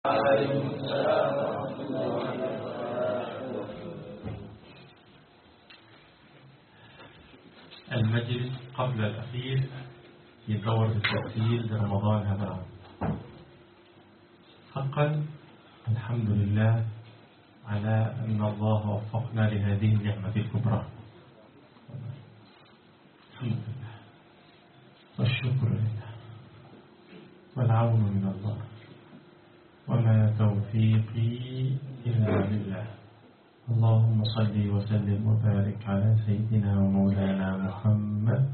وعليكم السلام ورحمة الله وبركاته. المجلس قبل الأخير في دورة التفسير لرمضان هذا العام. حقا الحمد لله على أن الله وفقنا لهذه النعمة الكبرى. الحمد لله والشكر لله والعون من الله وما توفيقي إلا بالله. اللهم صل وسلم وبارك على سيدنا ومولانا محمد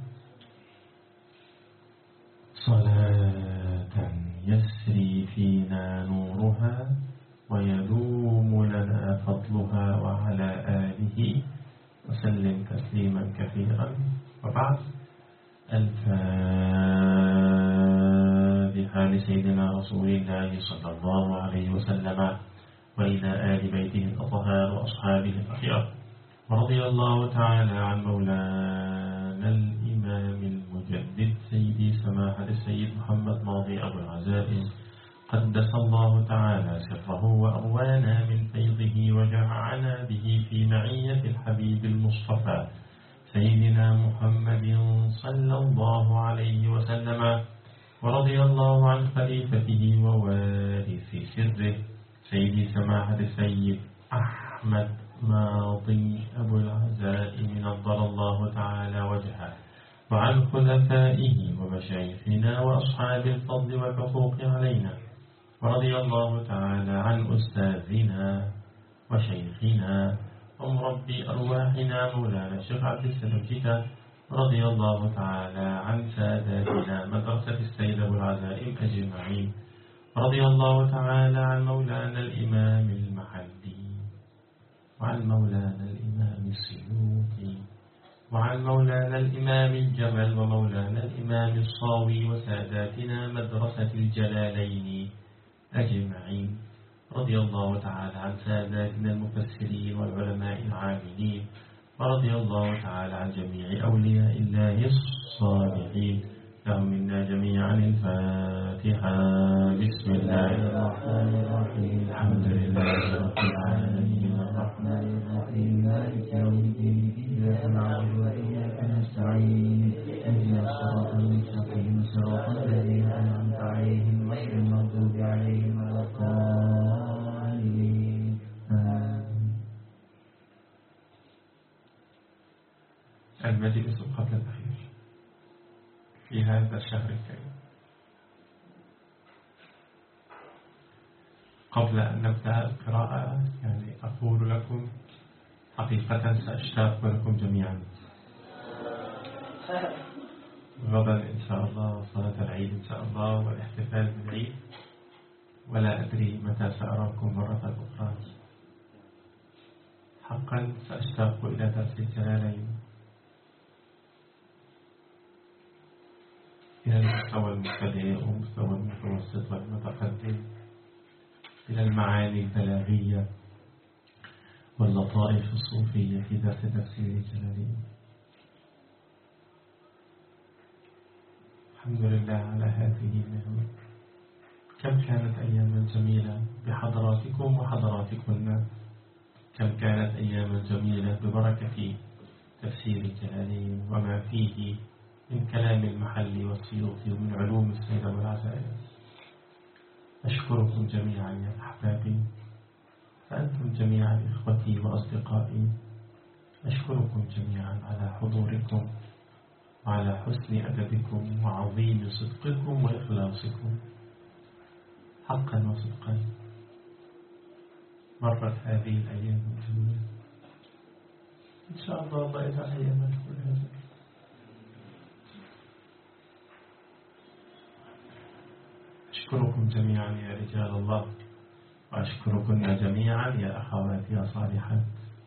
صلاة يسري فينا نورها ويدوم لنا فضلها وعلى آله وسلم تسليما كثيرا. وبعد، الفاتحة لسيدنا رسول الله صلى الله عليه وسلم وإلى آل بيته الأطهار وأصحابه الأخيار. ورضي الله تعالى عن مولانا الإمام المجدد سيدي سماحة السيد محمد ماضي أبو العزائم قدس الله تعالى سره وأروانا من فيضه وجمعنا به في معية الحبيب المصطفى سيدنا محمد صلى الله عليه وسلم. ورضي الله عن خليفته ووارث سره سيدي سماحة السيد أحمد ماضي أبو العزائم نضر الله تعالى وجهه، وعن خلفائه ومشايخنا وأصحاب الفضل والحقوق علينا. ورضي الله تعالى عن أستاذنا وشيخنا ومربي أرواحنا مولانا الشيخ عبد السلام جدا. رضي الله تعالى عن ساداتنا مدرسة السيد أبو العزائم أجمعين. رضي الله تعالى عن مولانا الإمام المحلي وعن مولانا الإمام السيوطي وعن مولانا الإمام الجمل ومولانا الإمام الصاوي وساداتنا مدرسة الجلالين أجمعين. رضي الله تعالى عن ساداتنا المفسرين والعلماء العاملين. ورضي الله تعالى عن جميع أولياء الله الصالحين. لهم منا جميعا الفاتحة. بسم الله الرحمن الرحيم. الحمد لله رب العالمين الرحمن الرحيم مالك يوم الدين إياك نعبد وإياك نستعين اهدنا الصراط المستقيم صراط الذين أنعمت عليهم غير المغضوب عليهم ولا الضالين. المجلس قبل الأخير في هذا الشهر الكريم. قبل أن نبدأ القراءة أقول لكم حقيقة سأشتاق لكم جميعا غدا إن شاء الله وصلاة العيد إن شاء الله والاحتفال بالعيد، ولا أدري متى سأراكم مرة أخرى. حقا سأشتاق إلى درس الجلالين، إلى المستوى المبتدئ ومستوى المتوسط والمتقدم، إلى المعاني البلاغية واللطائف الصوفية في درس تفسير الجلالين. الحمد لله على هذه النعمة. كم كانت أياما جميلة بحضراتكم وحضراتكن، كم كانت أياما جميلة ببركة تفسير الجلالين وما فيه من كلام المحلي والسيوطي ومن علوم السيد أبو العزائم. أشكركم جميعا يا أحبابي، فأنتم جميعا إخوتي وأصدقائي. أشكركم جميعا على حضوركم وعلى حسن أدبكم وعظيم صدقكم وإخلاصكم. حقا وصدقا مرت هذه الأيام الجميلة، إن شاء الله ضيع أيام كلها. أشكركم جميعا يا رجال الله، وأشكركن جميعا يا أخواتي يا صالحات.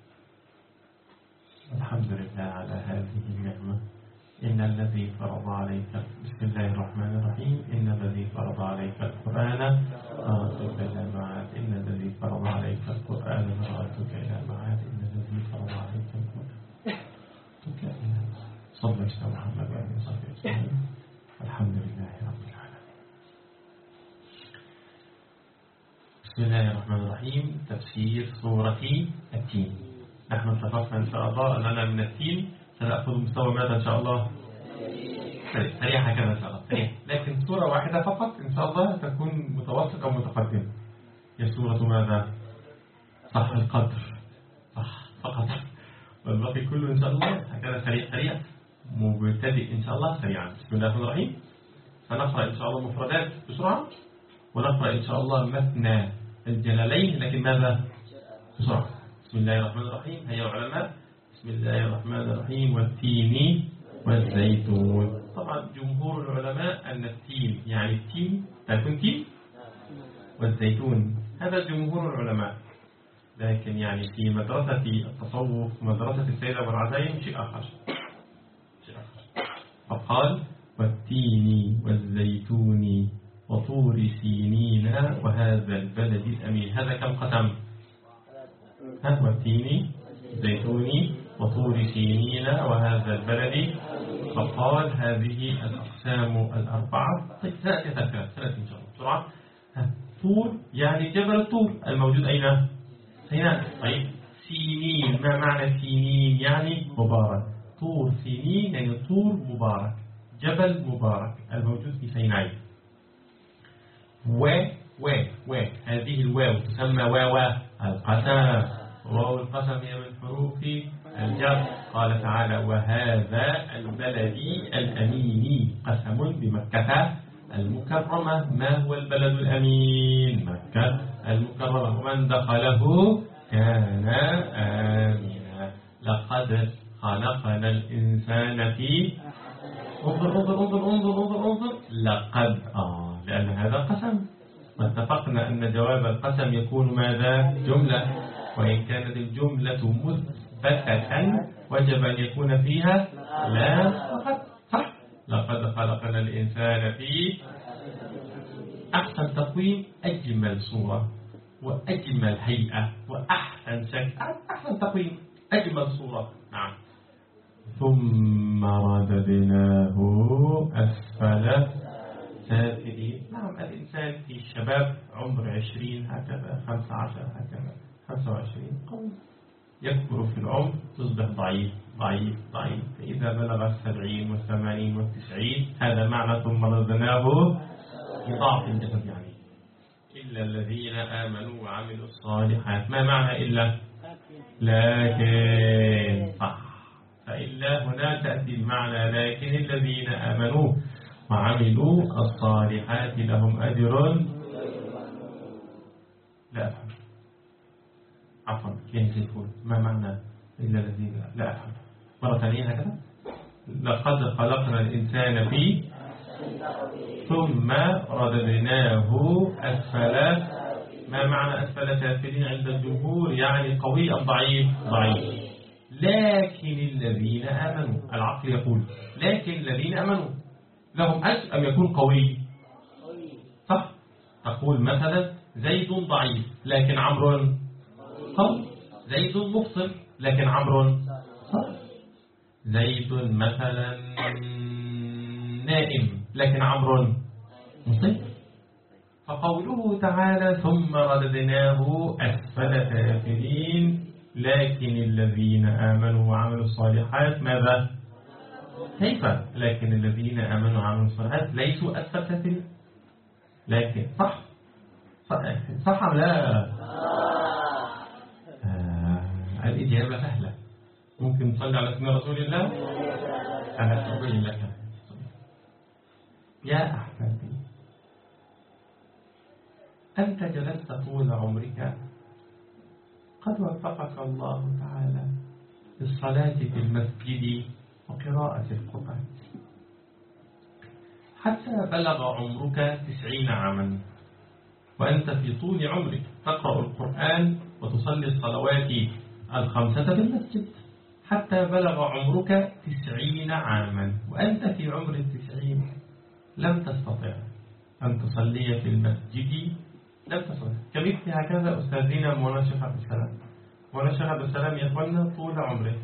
الحمد لله على هذه النعمة. إن الذي فرض عليك، بسم الله الرحمن الرحيم، إن الذي فرض عليك القرآن لرادك إلى معاد، إن الذي فرض عليك القرآن لرادك إلى معاد، إن الذي فرض عليك القرآن لرادك إلى معاد. صلى الله عليه محمد وعلى آله وصحبه بسم الله الرحمن الرحيم. تفسير سورة التين. نحن اتفقنا إن شاء الله أننا من التين سنأخذ مستوى ماذا إن شاء الله؟ سريع هكذا إن شاء الله سريع. لكن سورة واحدة فقط إن شاء الله تكون متوسط أو متقدم. هي سورة ماذا؟ صح القدر. صح فقط. والباقي كله إن شاء الله هكذا سريع سريع مبتدئ إن شاء الله سريعا. بسم الله الرحمن الرحيم. سنقرأ إن شاء الله مفردات بسرعة، ونقرأ إن شاء الله مثنى الجلالين، لكن ماذا؟ بسرعة. بسم الله الرحمن الرحيم. هيا علماء. بسم الله الرحمن الرحيم. والتين والزيتون. طبعا جمهور العلماء أن التين يعني التين تكون تين، والزيتون هذا جمهور العلماء، لكن يعني في مدرسة التصوف مدرسة السيدة والعزائم شيء آخر. فقال والتين والزيتون وطور سينين وهذا البلد الأمين. هذا كم قسم؟ والتين والزيتون وطور سينين وهذا البلد. فقال هذه الأقسام الأربعة. طيب ثلاثة إن شاء الله بسرعة. طور يعني جبل الطور الموجود أين؟ سيناء. طيب سينين، ما معنى سينين؟ يعني مبارك. طور سينين يعني طور مبارك، جبل مبارك الموجود في سيناء. و هذه الواو تسمى واو القسم. واو القسم هي من حروف الجر. قال تعالى وهذا البلد الأمين قسم بمكة المكرمة. ما هو البلد الأمين؟ مكة المكرمة. ومن دخله كان آمنا. لقد خلقنا الإنسان في انظر لقد لأن هذا قسم، واتفقنا أن جواب القسم يكون ماذا؟ جملة، وإن كانت الجملة مثبتة وجب أن يكون فيها لا فقط. صح. لقد خلقنا الإنسان في أحسن تقويم، أجمل صورة وأجمل هيئة وأحسن شكل، أحسن تقويم، أجمل صورة. نعم. ثم رددناه أسفل سافلين. نعم الإنسان في الشباب عمر 20 هكذا 15 هكذا 25 قوي، يكبر في العمر تصبح ضعيف ضعيف ضعيف، فإذا بلغ 70 و80 و90 هذا معنى ثم رددناه يضاعف الجسد. يعني إلا الذين آمنوا وعملوا الصالحات. ما معنى إلا؟ لكن. صح. فإلا هنا تأتي المعنى لكن الذين آمنوا وعملوا الصالحات لهم أجر. لا أفهم. عفوا كيف يكون؟ ما معنى إلا الذين؟ لا أفهم. مرة ثانية هكذا. لقد خلقنا الإنسان في ثم رددناه أسفل. ما معنى أسفل سافلين عند الجمهور؟ يعني قوي أم ضعيف؟ ضعيف. لكن الذين آمنوا، العقل يقول لكن الذين آمنوا لهم أجر أم يكون قوي؟ صح. تقول مثلا زيد ضعيف لكن عمرو قوي. زيد مفطر لكن عمرو صح. زيد مثلا نائم لكن عمرو مصيب. فقوله تعالى ثم رددناه أسفل سافلين، لكن الذين آمنوا وعملوا الصالحات ماذا؟ كيف؟ لكن الذين آمنوا وعملوا الصالحات ليسوا أسفل سافلين. لكن صح صح أم لا؟ الإجابة سهلة. ممكن تصلي على اسم رسول الله. أنا أقول لك يا أحبابي، أنت جلست طول عمرك قد وفقك الله تعالى للصلاة في المسجد وقراءة القرآن حتى بلغ عمرك 90 عاما، وأنت في طول عمرك تقرأ القرآن وتصلي الصلوات الخمسة في المسجد حتى بلغ عمرك 90 عاما، وأنت في عمر 90 لم تستطع أن تصلي في المسجد. لم تستطع. كمثل هكذا أستاذنا مولانا الشيخ عبد السلام. مولانا الشيخ عبد السلام يا إخواننا طول عمره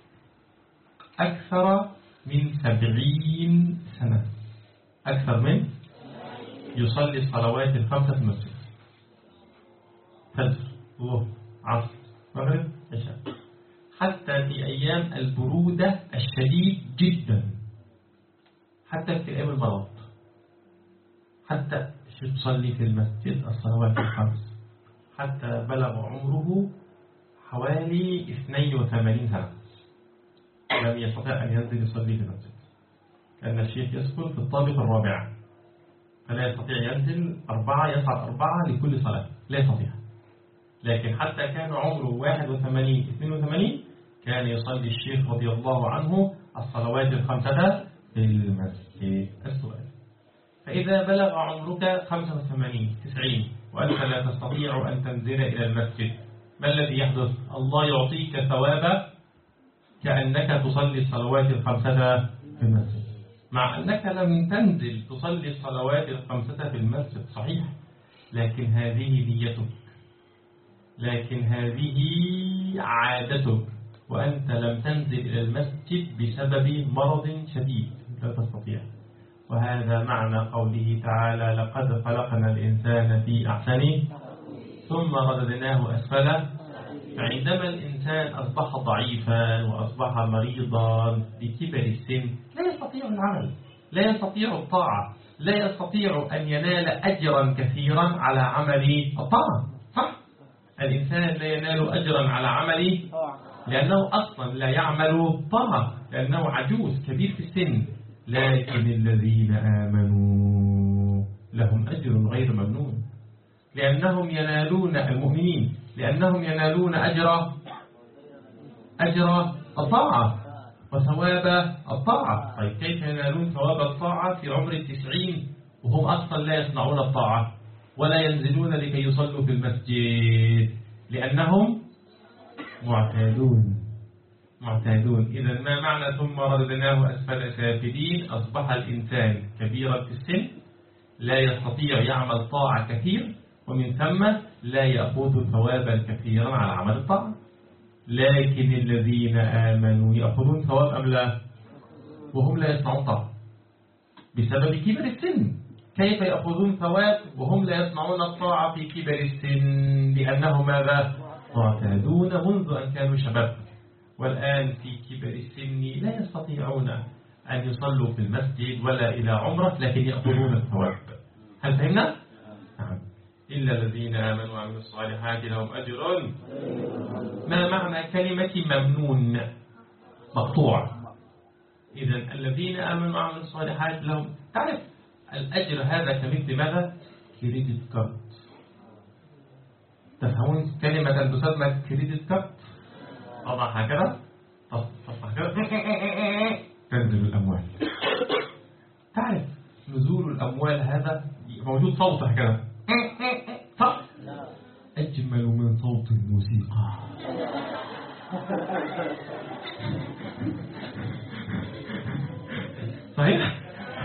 أكثر من 70 سنة، أكثر من يصلي الصلوات الخمسة في المسجد. فجر، ظهر، عصر، مغرب، عشاء. حتى في أيام البرودة الشديد جدا، حتى في أيام المرض، حتى تصلي في المسجد الصلوات الخمس حتى بلغ عمره حوالي 82 سنة لم يستطيع أن ينزل يصلي في المسجد، لأن الشيخ يسكن في الطابق الرابع فلا يستطيع ينزل يصعد 4 لكل صلاة، لا يستطيع. لكن حتى كان عمره 81 82 كان يصلي الشيخ رضي الله عنه الصلوات الخمسة في المسجد. السؤال: فإذا بلغ عمرك 85 90 وأنت لا تستطيع أن تنزل إلى المسجد، ما الذي يحدث؟ الله يعطيك ثواب كأنك تصلي الصلوات الخمسة في المسجد، مع أنك لم تنزل تصلي الصلوات الخمسة في المسجد، صحيح، لكن هذه نيتك، لكن هذه عادتك، وأنت لم تنزل إلى المسجد بسبب مرض شديد لا تستطيع. وهذا معنى قوله تعالى: لقد خلقنا الإنسان في أحسن ثم رددناه أسفل. فعندما الإنسان أصبح ضعيفا وأصبح مريضا بكبر السن لا يستطيع العمل، لا يستطيع الطاعة، لا يستطيع أن ينال أجرا كثيرا على عمل الطاعة، صح؟ الإنسان لا ينال أجرا على عمل لأنه أصلا لا يعمل طاعة، لأنه عجوز كبير في السن. لكن الذين آمنوا لهم أجر غير ممنون، لأنهم ينالون، المؤمنين لأنهم ينالون أجر الطاعة وثواب الطاعة. طيب كيف ينالون ثواب الطاعة في عمر 90 وهم أصلا لا يصنعون الطاعة ولا ينزلون لكي يصلوا في المسجد؟ لأنهم معتادون. إذا ما معنى ثم رددناه أسفل سافلين؟ أصبح الإنسان كبيرا في السن لا يستطيع يعمل طاعة كثير، ومن ثم لا يأخذ ثوابا كثيرا على عمل الطاعة. لكن الذين آمنوا يأخذون ثواب أم لا؟ وهم لا يصنعون طاعة بسبب كبر السن. كيف يأخذون ثواب وهم لا يصنعون الطاعة في كبر السن؟ لأنهم ماذا؟ معتادون منذ أن كانوا شباب، والآن في كبر السن لا يستطيعون أن يصلوا في المسجد ولا إلى عمرة، لكن يأخذون الثواب. هل فهمنا؟ نعم. إلا الذين آمنوا وعملوا الصالحات لهم أجر. ما معنى كلمة ممنون؟ مقطوع. إذا الذين آمنوا وعملوا الصالحات لهم، تعرف الأجر هذا كمثل ماذا؟ كريدت كارد. تفهمون كلمة تسمى كريدت كارد؟ أضع هكذا تنزل الأموال. تعرف نزول الأموال هذا موجود صوت هكذا، صح؟ أجمل من صوت الموسيقى. صحيح؟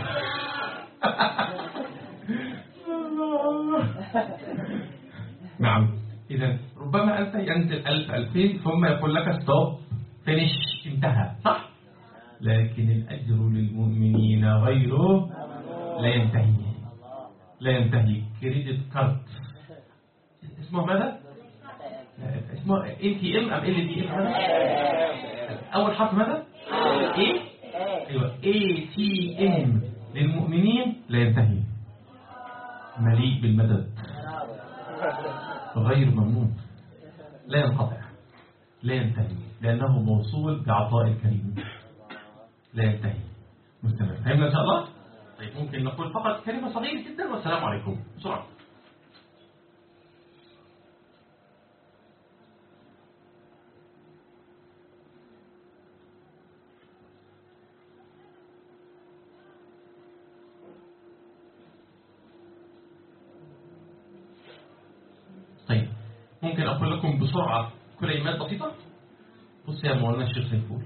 نعم. إذا ربما أنت ينزل 1000 2000 ثم يقول لك ستوب فينيش، انتهى، صح؟ لكن الأجر للمؤمنين غيره لا ينتهي. كريدت كارد اسمه ماذا؟ اسمه ATM أم LTM؟ أول حرف ماذا؟ إيه؟ أيوة ATM للمؤمنين لا ينتهي، مليء بالمدد، غير ممنون، لا ينقطع، لا ينتهي، لأنه موصول بعطاء الكريم، لا ينتهي، مستمر. فهمنا إن شاء الله؟ طيب ممكن نقول فقط كلمة صغيرة جدا والسلام عليكم بسرعة. طيب ممكن أقول لكم بسرعة كلمات بسيطة. بص يا مولانا الشيخ سيفول،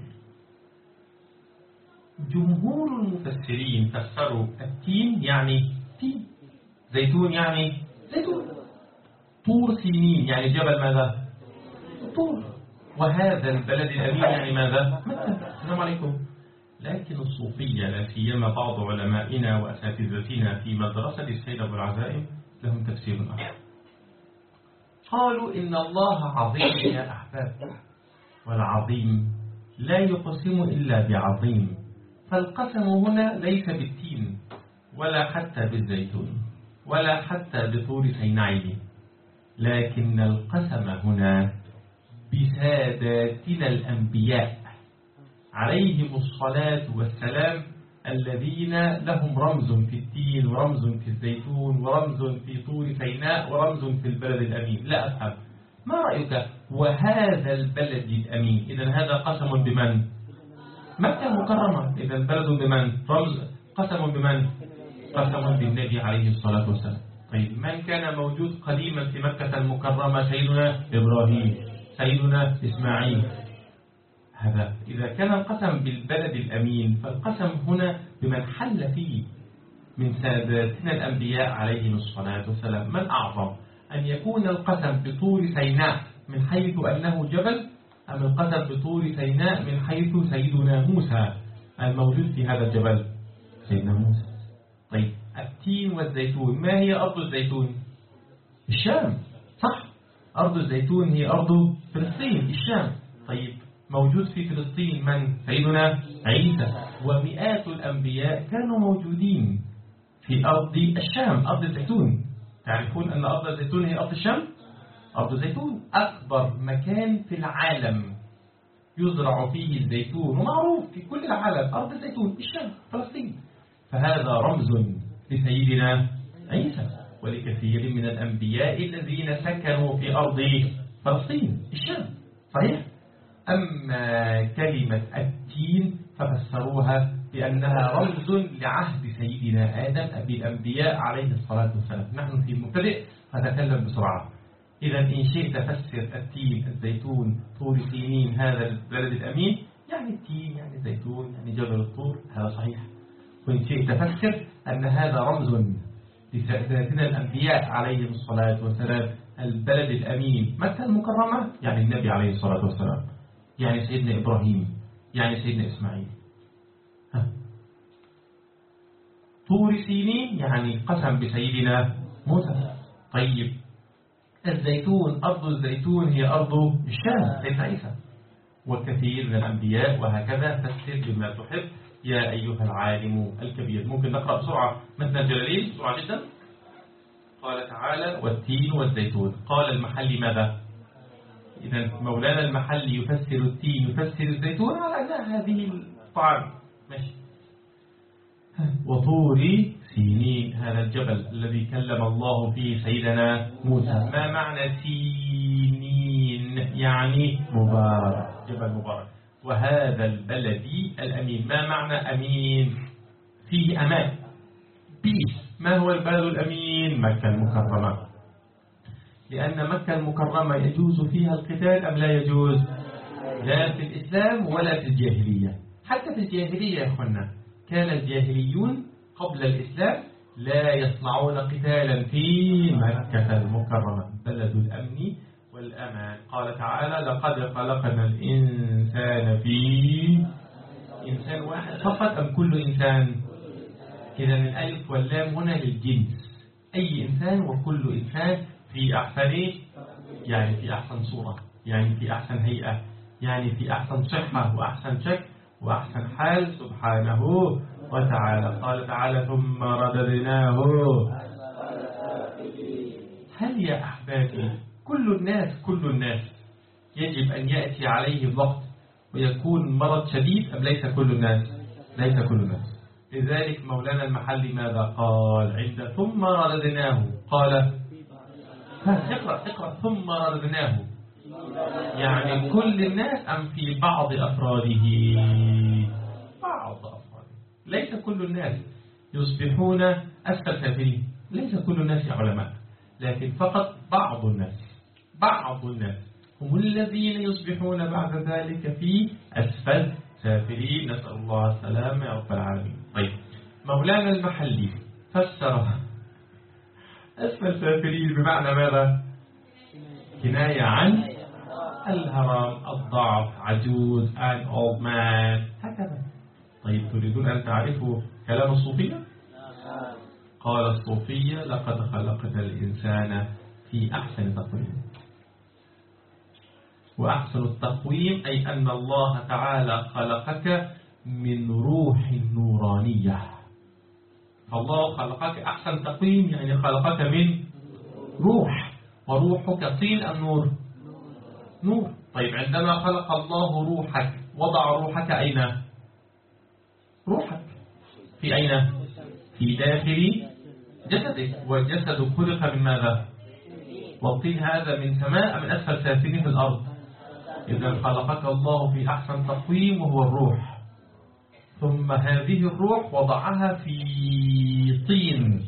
جمهور المفسرين فسروا التين يعني تين، زيتون يعني زيتون، طور سينين يعني جبل ماذا؟ طور، وهذا البلد الأمين يعني ماذا؟ مكة. السلام عليكم. لكن الصوفية لا سيما بعض علمائنا وأساتذتنا في مدرسة السيد أبو العزائم لهم تفسير آخر. قالوا إن الله عظيم يا أحباب، والعظيم لا يقسم إلا بعظيم، فالقسم هنا ليس بالتين ولا حتى بالزيتون ولا حتى بطور سيناء، لكن القسم هنا بساداتنا الأنبياء عليهم الصلاة والسلام، الذين لهم رمز في التين ورمز في الزيتون ورمز في طور سيناء ورمز في البلد الأمين. لا أفهم، ما رأيك؟ وهذا البلد الأمين، إذن هذا قسم بمن؟ مكة المكرمة. إذن بلد بمن؟ رمز. قسم بمن؟ قسم بالنبي عليه الصلاة والسلام. طيب من كان موجود قديما في مكة المكرمة؟ سيدنا إبراهيم، سيدنا إسماعيل. هذا إذا كان القسم بالبلد الأمين، فالقسم هنا بمن حل فيه من ساداتنا الأنبياء عليهم الصلاة والسلام. من أعظم، أن يكون القسم بطور سيناء من حيث أنه جبل، أم القسم بطور سيناء من حيث سيدنا موسى الموجود في هذا الجبل؟ سيدنا موسى. طيب التين والزيتون، ما هي أرض الزيتون؟ الشام، صح؟ أرض الزيتون هي أرض فلسطين، الشام. طيب موجود في فلسطين من؟ سيدنا عيسى. ومئات الأنبياء كانوا موجودين في أرض الشام، أرض الزيتون. تعرفون أن أرض الزيتون هي أرض الشام؟ أرض الزيتون أكبر مكان في العالم يزرع فيه الزيتون، ومعروف في كل العالم أرض الزيتون، الشام، فلسطين. فهذا رمز لسيدنا عيسى ولكثير من الأنبياء الذين سكنوا في أرض فلسطين، الشام، صحيح؟ أما كلمة التين ففسروها بأنها رمز لعهد سيدنا آدم أبي الأنبياء عليه الصلاة والسلام. نحن في المبتدئ فنتكلم بسرعة. إذا إن شئت فسر التين، الزيتون، طور سينين، هذا البلد الأمين، يعني التين يعني الزيتون يعني جبل الطور، هذا صحيح. وإن شئت فسر أن هذا رمز لساداتنا الأنبياء عليهم الصلاة والسلام، البلد الأمين مكة المكرمة، يعني النبي عليه الصلاة والسلام، يعني سيدنا إبراهيم، يعني سيدنا إسماعيل. طور سينين يعني قسم بسيدنا موسى. طيب الزيتون، أرض الزيتون هي أرض الشام، سيدنا عيسى. وكثير من الأنبياء، وهكذا فسر بما تحب يا أيها العالم الكبير. ممكن نقرأ بسرعة مثل الجلالين بسرعة جدا. قال تعالى والتين والزيتون. قال المحلي ماذا؟ إذا مولانا المحلي يفسر التين يفسر الزيتون على أن هذه الطعام، ماشي. وطور سينين، هذا الجبل الذي كلم الله فيه سيدنا موسى. ما معنى سينين؟ يعني مبارك، جبل مبارك. وهذا البلد الأمين، ما معنى أمين؟ فيه أمان، بيس. ما هو البلد الأمين؟ مكة المكرمة، لأن مكة المكرمة يجوز فيها القتال أم لا يجوز؟ لا في الإسلام ولا في الجاهلية. حتى في الجاهلية يا أخوانا كان الجاهليون قبل الإسلام لا يصنعون قتالا في مكة المكرمة، بلد الأمن والأمان. قال تعالى لقد خلقنا الإنسان في إنسان واحد فقط أم كل إنسان؟ إذا الألف واللام هنا للجنس، أي إنسان وكل إنسان في أحسن، يعني في أحسن صورة، يعني في أحسن هيئة، يعني في أحسن صحة وأحسن شكل وأحسن حال سبحانه وتعالى. قال تعالى ثم رددناه. هل يا أحبابي كل الناس يجب أن يأتي عليه الوقت ويكون مرض شديد أم ليس كل الناس؟ ليس كل الناس. لذلك مولانا المحلي ماذا قال عند ثم رددناه؟ قال اقرأ ثم رددناه، يعني كل الناس أم في بعض أفراده؟ بعض أفراده، ليس كل الناس يصبحون أسفل سافلين، ليس كل الناس علماء، لكن فقط بعض الناس هم الذين يصبحون بعد ذلك في أسفل سافلين. نسأل الله السلامة يا رب العالمين. طيب مولانا المحلي فسر أسفل سافلين بمعنى ماذا؟ كناية عن الهرم، الضعف، عجوز، an old man، هكذا. طيب تريدون أن تعرفوا كلام الصوفية؟ قال الصوفية لقد خلقنا الإنسان في أحسن تقويم. وأحسن التقويم أي أن الله تعالى خلقك من روح نورانية. فالله خلقك أحسن تقويم يعني خلقك من روح، وروحك طين أم نور؟ نور. طيب عندما خلق الله روحك وضع روحك أين؟ روحك في أين؟ في داخل جسدك، والجسد خلق من ماذا؟ والطين هذا من سماء من أسفل سافله في الأرض. إذا خلقك الله في أحسن تقويم وهو الروح، ثم هذه الروح وضعها في طين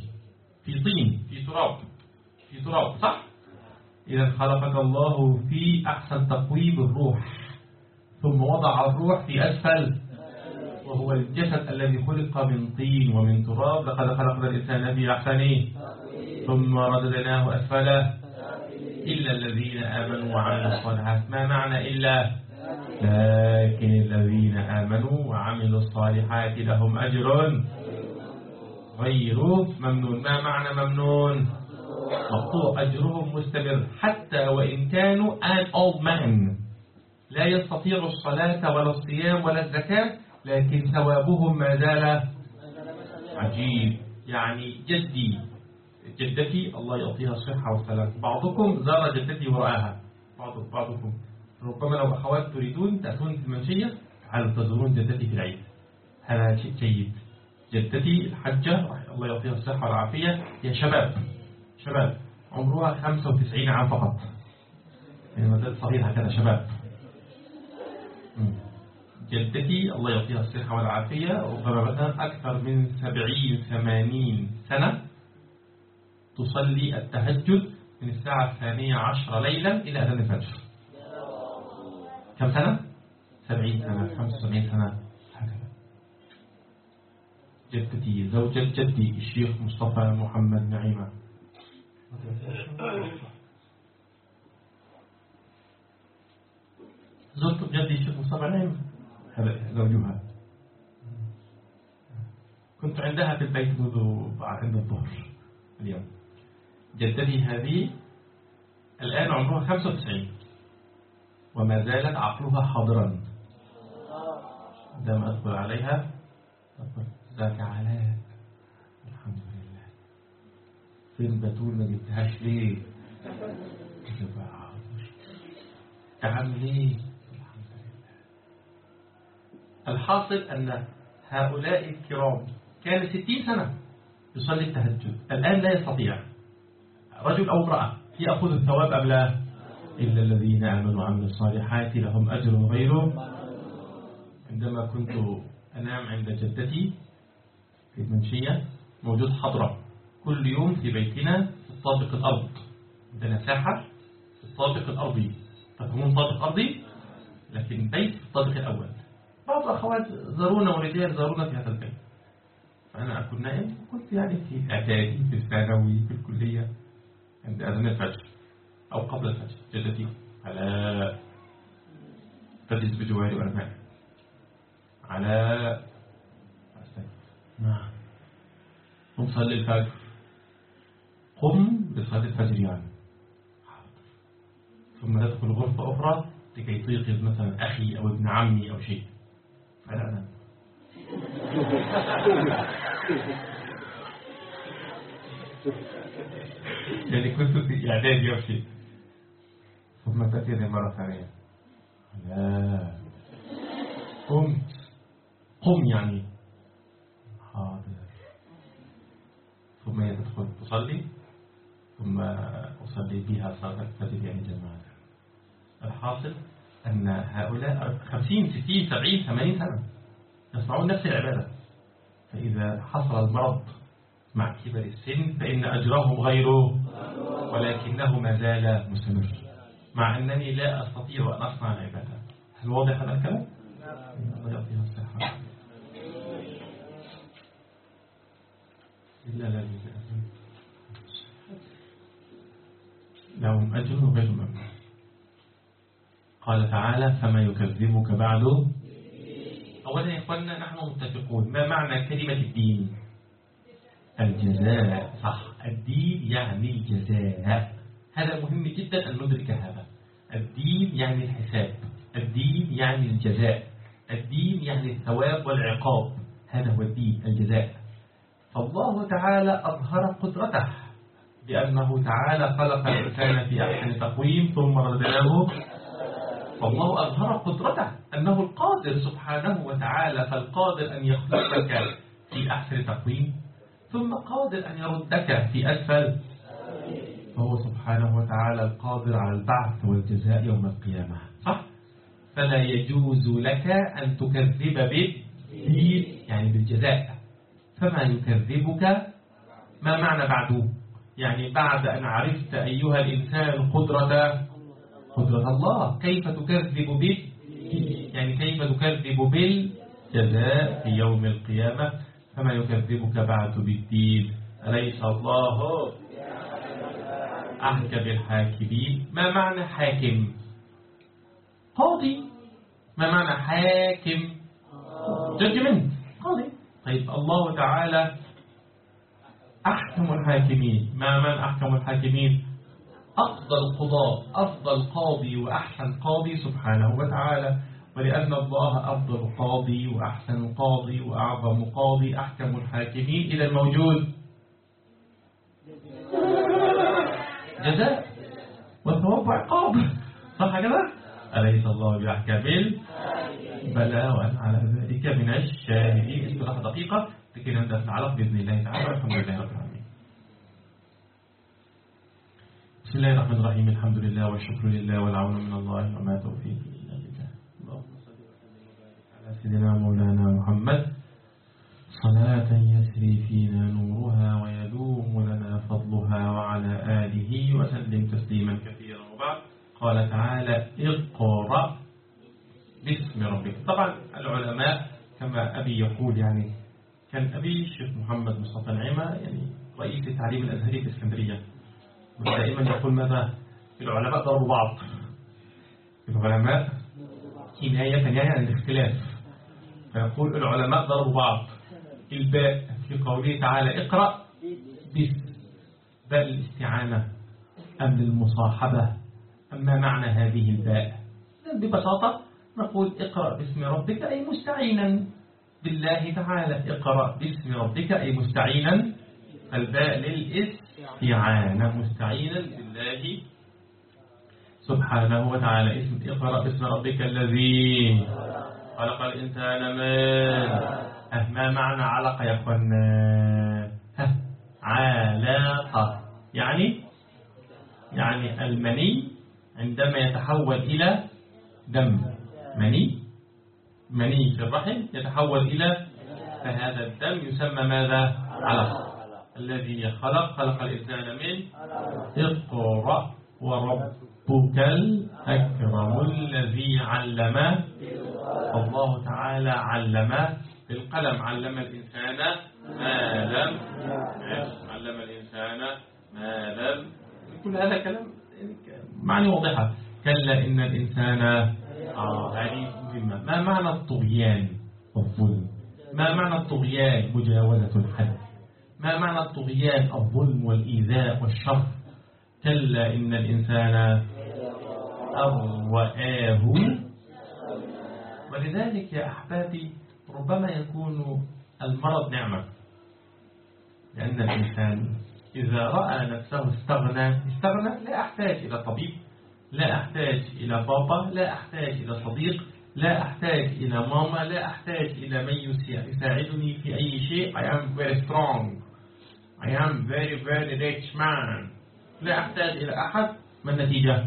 في تراب صح؟ إذا خلقك الله في أحسن تقويم الروح، ثم وضع الروح في أسفل وهو الجسد الذي خلق من طين ومن تراب. لقد خلقنا الإنسان في أحسن ثم رددناه أسفله إلا الذين آمنوا وعملوا الصالحات. ما معنى إلا؟ لكن الذين آمنوا وعملوا الصالحات لهم أجر غير ممنون. ما معنى ممنون؟ مقطوع، أجرهم مستمر حتى وإن كانوا an old man لا يستطيع الصلاة ولا الصيام ولا الزكاة، لكن ثوابهم ما زال عجيب. يعني جدتي الله يعطيها الصحة والسلام، بعضكم زار جدتي ورآها، بعضكم ربما لو أخوات تريدون تأتون في المنشية تعالوا تزورون جدتي في العيد، هذا شيء جيد. جدتي الحجة الله يعطيها الصحة والعافية هي شباب عمرها 95 عام فقط، يعني مازال صغيرة هكذا شباب. جدتي الله يعطيها الصحة والعافية ربما أكثر من 70-80 سنة تصلي التهجد من الساعة 12 ليلا إلى أذان الفجر. كم سنة؟ 70 سنة 75 سنة هكذا. جدتي زوجة جدي الشيخ مصطفى محمد نعيمة. زرت جدي الشيخ مصطفى نعيمة، هذا زوجها. كنت عندها في البيت منذ عند الظهر اليوم. جدتي هذه الآن عمرها 95 وما زالت عقلها حاضرا. عندما أدخل عليها أقول ذاك علاء الحمد لله، فين بتول ما جبتهاش ليه؟ تعمل ليه؟ الحمد لله. الحاصل أن هؤلاء الكرام كان 60 سنة يصلي التهجد، الآن لا يستطيع، رجل أو امرأة، يأخذ الثواب أم لا؟ إلا الذين آمنوا وعملوا الصالحات لهم أجر غيره. عندما كنت أنام عند جدتي في المنشية موجود حضرة كل يوم في بيتنا في الطابق الأرض، عندنا ساحة في الطابق الأرضي، تفهمون طابق أرضي لكن بيت في الطابق الأول. بعض الأخوات زارونا ورجال زارونا في هذا البيت، فأنا أكون نائم، كنت يعني في الإعدادي في الثانوي في الكلية عند أذان الفجر أو قبل الفجر جدتي على تجلس بجواري وأنا نائم على نعم قم صلي الفجر، قم لصلاة الفجر يعني، ثم ندخل غرفة أخرى لكي تيقظ مثلا أخي أو ابن عمي أو شيء، فلا أنام. يعني كنت في إعدادي أو شيء، ثم تأتي مرة ثانية لا قم يعني حاضر، ثم هي تدخل تصلي، ثم أصلي بها صلاة الفجر يعني جماعة. الحاصل أن هؤلاء 50 60 70 80 سنة يصنعون نفس العبادة، فإذا حصل المرض مع كبر السن فإن أجرهم غيره ولكنه ما زال مستمر، مع أنني لا أستطيع أن أصنع العبادة. هل واضح هذا الكلام؟ الله يعطيها الصحة. إلا لا لهم أجر غير ممنون. قال تعالى فما يكذبك بعد. أولا يا إخواننا نحن متفقون ما معنى كلمة الدين؟ الجزاء، صح، الدين يعني الجزاء، هذا مهم جدا أن ندرك هذا. الدين يعني الحساب، الدين يعني الجزاء، الدين يعني الثواب والعقاب، هذا هو الدين الجزاء. فالله تعالى أظهر قدرته بأنه تعالى خلق الإنسان في أحسن تقويم ثم رددناه. فالله أظهر قدرته أنه القادر سبحانه وتعالى، فالقادر أن يخلقك في أحسن تقويم ثم قادر أن يردك في أسفل. فهو سبحانه وتعالى القادر على البعث والجزاء يوم القيامة، صح؟ فلا يجوز لك أن تكذب بالدين يعني بالجزاء. فما يكذبك؟ ما معنى بعده؟ يعني بعد أن عرفت أيها الإنسان قدرة الله، كيف تكذب به؟ يعني كيف تكذب بالجزاء في يوم القيامة؟ فما يكذبك بعد بالدين؟ أليس الله أحكم الحاكمين؟ ما معنى حاكم؟ قاضي. ما معنى حاكم؟ جudgment، قاضي. طيب الله تعالى أحكم الحاكمين. ما معنى أحكم الحاكمين؟ أفضل قضاء، أفضل قاضي وأحسن قاضي سبحانه وتعالى. ولأن الله أفضل قاضي وأحسن قاضي وأعظم قاضي أحكم الحاكمين، إذا الموجود جزاء وثواب وعقاب، صح كده؟ أليس الله بأحكم؟ بلى وأنا على ذلك من الشاهدين. استراحة دقيقة لكي نبدأ في العلق بإذن الله تعالى. الحمد لله رب العالمين. بسم الله الرحمن الرحيم. الحمد لله والشكر لله والعون من الله وما توفيقي إلا بالله. اللهم صل وسلم وبارك على سيدنا مولانا محمد صلاة يسري فينا نورها ويدوم لنا فضلها، وعلى آله وسلم تسليما كثيرا. وبعد، قال تعالى اقرأ باسم ربك. طبعا العلماء كما أبي يقول، يعني كان أبي الشيخ محمد مصطفى نعيمة يعني رئيس التعليم الأزهري في اسكندرية، ودائما يقول ماذا؟ العلماء ضربوا بعض. العلماء كناية يعني عن الاختلاف، فيقول العلماء ضربوا بعض. الباء في قوله تعالى اقرأ باسم، باء الاستعانة أم للمصاحبة؟ أما معنى هذه الباء ببساطة نقول اقرأ باسم ربك أي مستعينا بالله تعالى. اقرأ باسم ربك أي مستعينا، الباء للاستعانة، مستعينا بالله سبحانه وتعالى. اسم اقرأ باسم ربك الذي خلق الإنسان من. ما معنى علقة يا أخوانا؟ علاقة يعني المني عندما يتحول إلى دم، مني في الرحم يتحول إلى، فهذا الدم يسمى ماذا؟ علقة. الذي خلق الإنسان من. اقرأ وربك الأكرم الذي علم. الله تعالى علم بالقلم، علم الإنسان ما لم يعلم، علم الإنسان ما لم. كل هذا كلام معنى واضحة. كلا إن الإنسان هذه مهمة. ما معنى الطغيان والظلم؟ ما معنى الطغيان؟ مجاوزة الحد. ما معنى الطغيان؟ الظلم والإيذاء والشر. كلا إن الإنسان أرآه. ولذلك يا أحبابي ربما يكون المرض نعمة، لأن الإنسان إذا رأى نفسه استغنى، لا أحتاج إلى طبيب، لا أحتاج إلى بابا، لا أحتاج إلى صديق، لا أحتاج إلى ماما، لا أحتاج إلى من يساعدني في أي شيء. I am very strong, I am very very rich man. لا أحتاج إلى أحد. ما النتيجة؟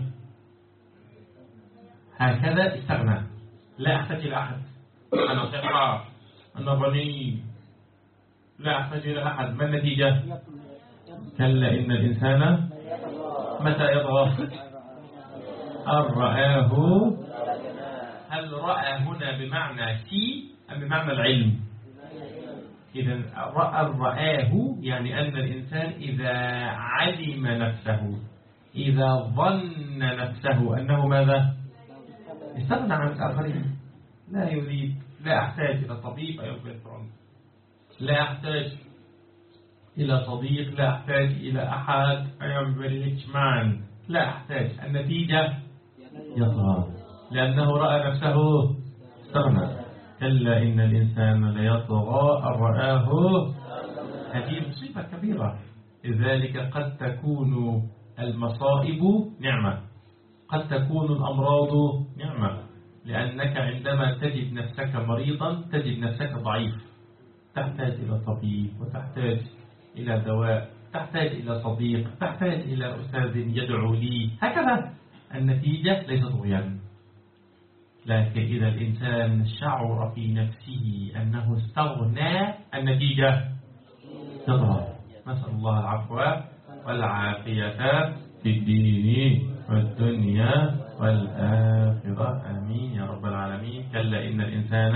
هكذا استغنى، لا أحتاج إلى أحد. أنا صحة، أنا غني، لا أحتاج إلى أحد. ما النتيجة؟ كلا إن الإنسان متى يطغى؟ أن رآه. هل رأى هنا بمعنى سي أم بمعنى العلم؟ إذا رآه يعني أن الإنسان إذا علم نفسه، إذا ظن نفسه أنه ماذا؟ استغنى عن الآخرين، لا يريد، لا أحتاج إلى طبيب، لا أحتاج إلى صديق، لا أحتاج إلى أحد. I am very rich man. لا أحتاج. النتيجة يطغى لأنه رأى نفسه استغنى. كلا إن الإنسان ليطغى أن رآه. هذه مصيبة كبيرة. لذلك قد تكون المصائب نعمة، قد تكون الأمراض نعمة، لأنك عندما تجد نفسك مريضا تجد نفسك ضعيف، تحتاج إلى طبيب وتحتاج إلى دواء، تحتاج إلى صديق، تحتاج إلى أستاذ يدعو لي، هكذا. النتيجة ليست طغيان. لكن إذا الإنسان شعر في نفسه أنه استغنى النتيجة تظهر. نسأل الله العفو والعافية في الدين والدنيا والآخرة، آمين يا رب العالمين. كلا إن الإنسان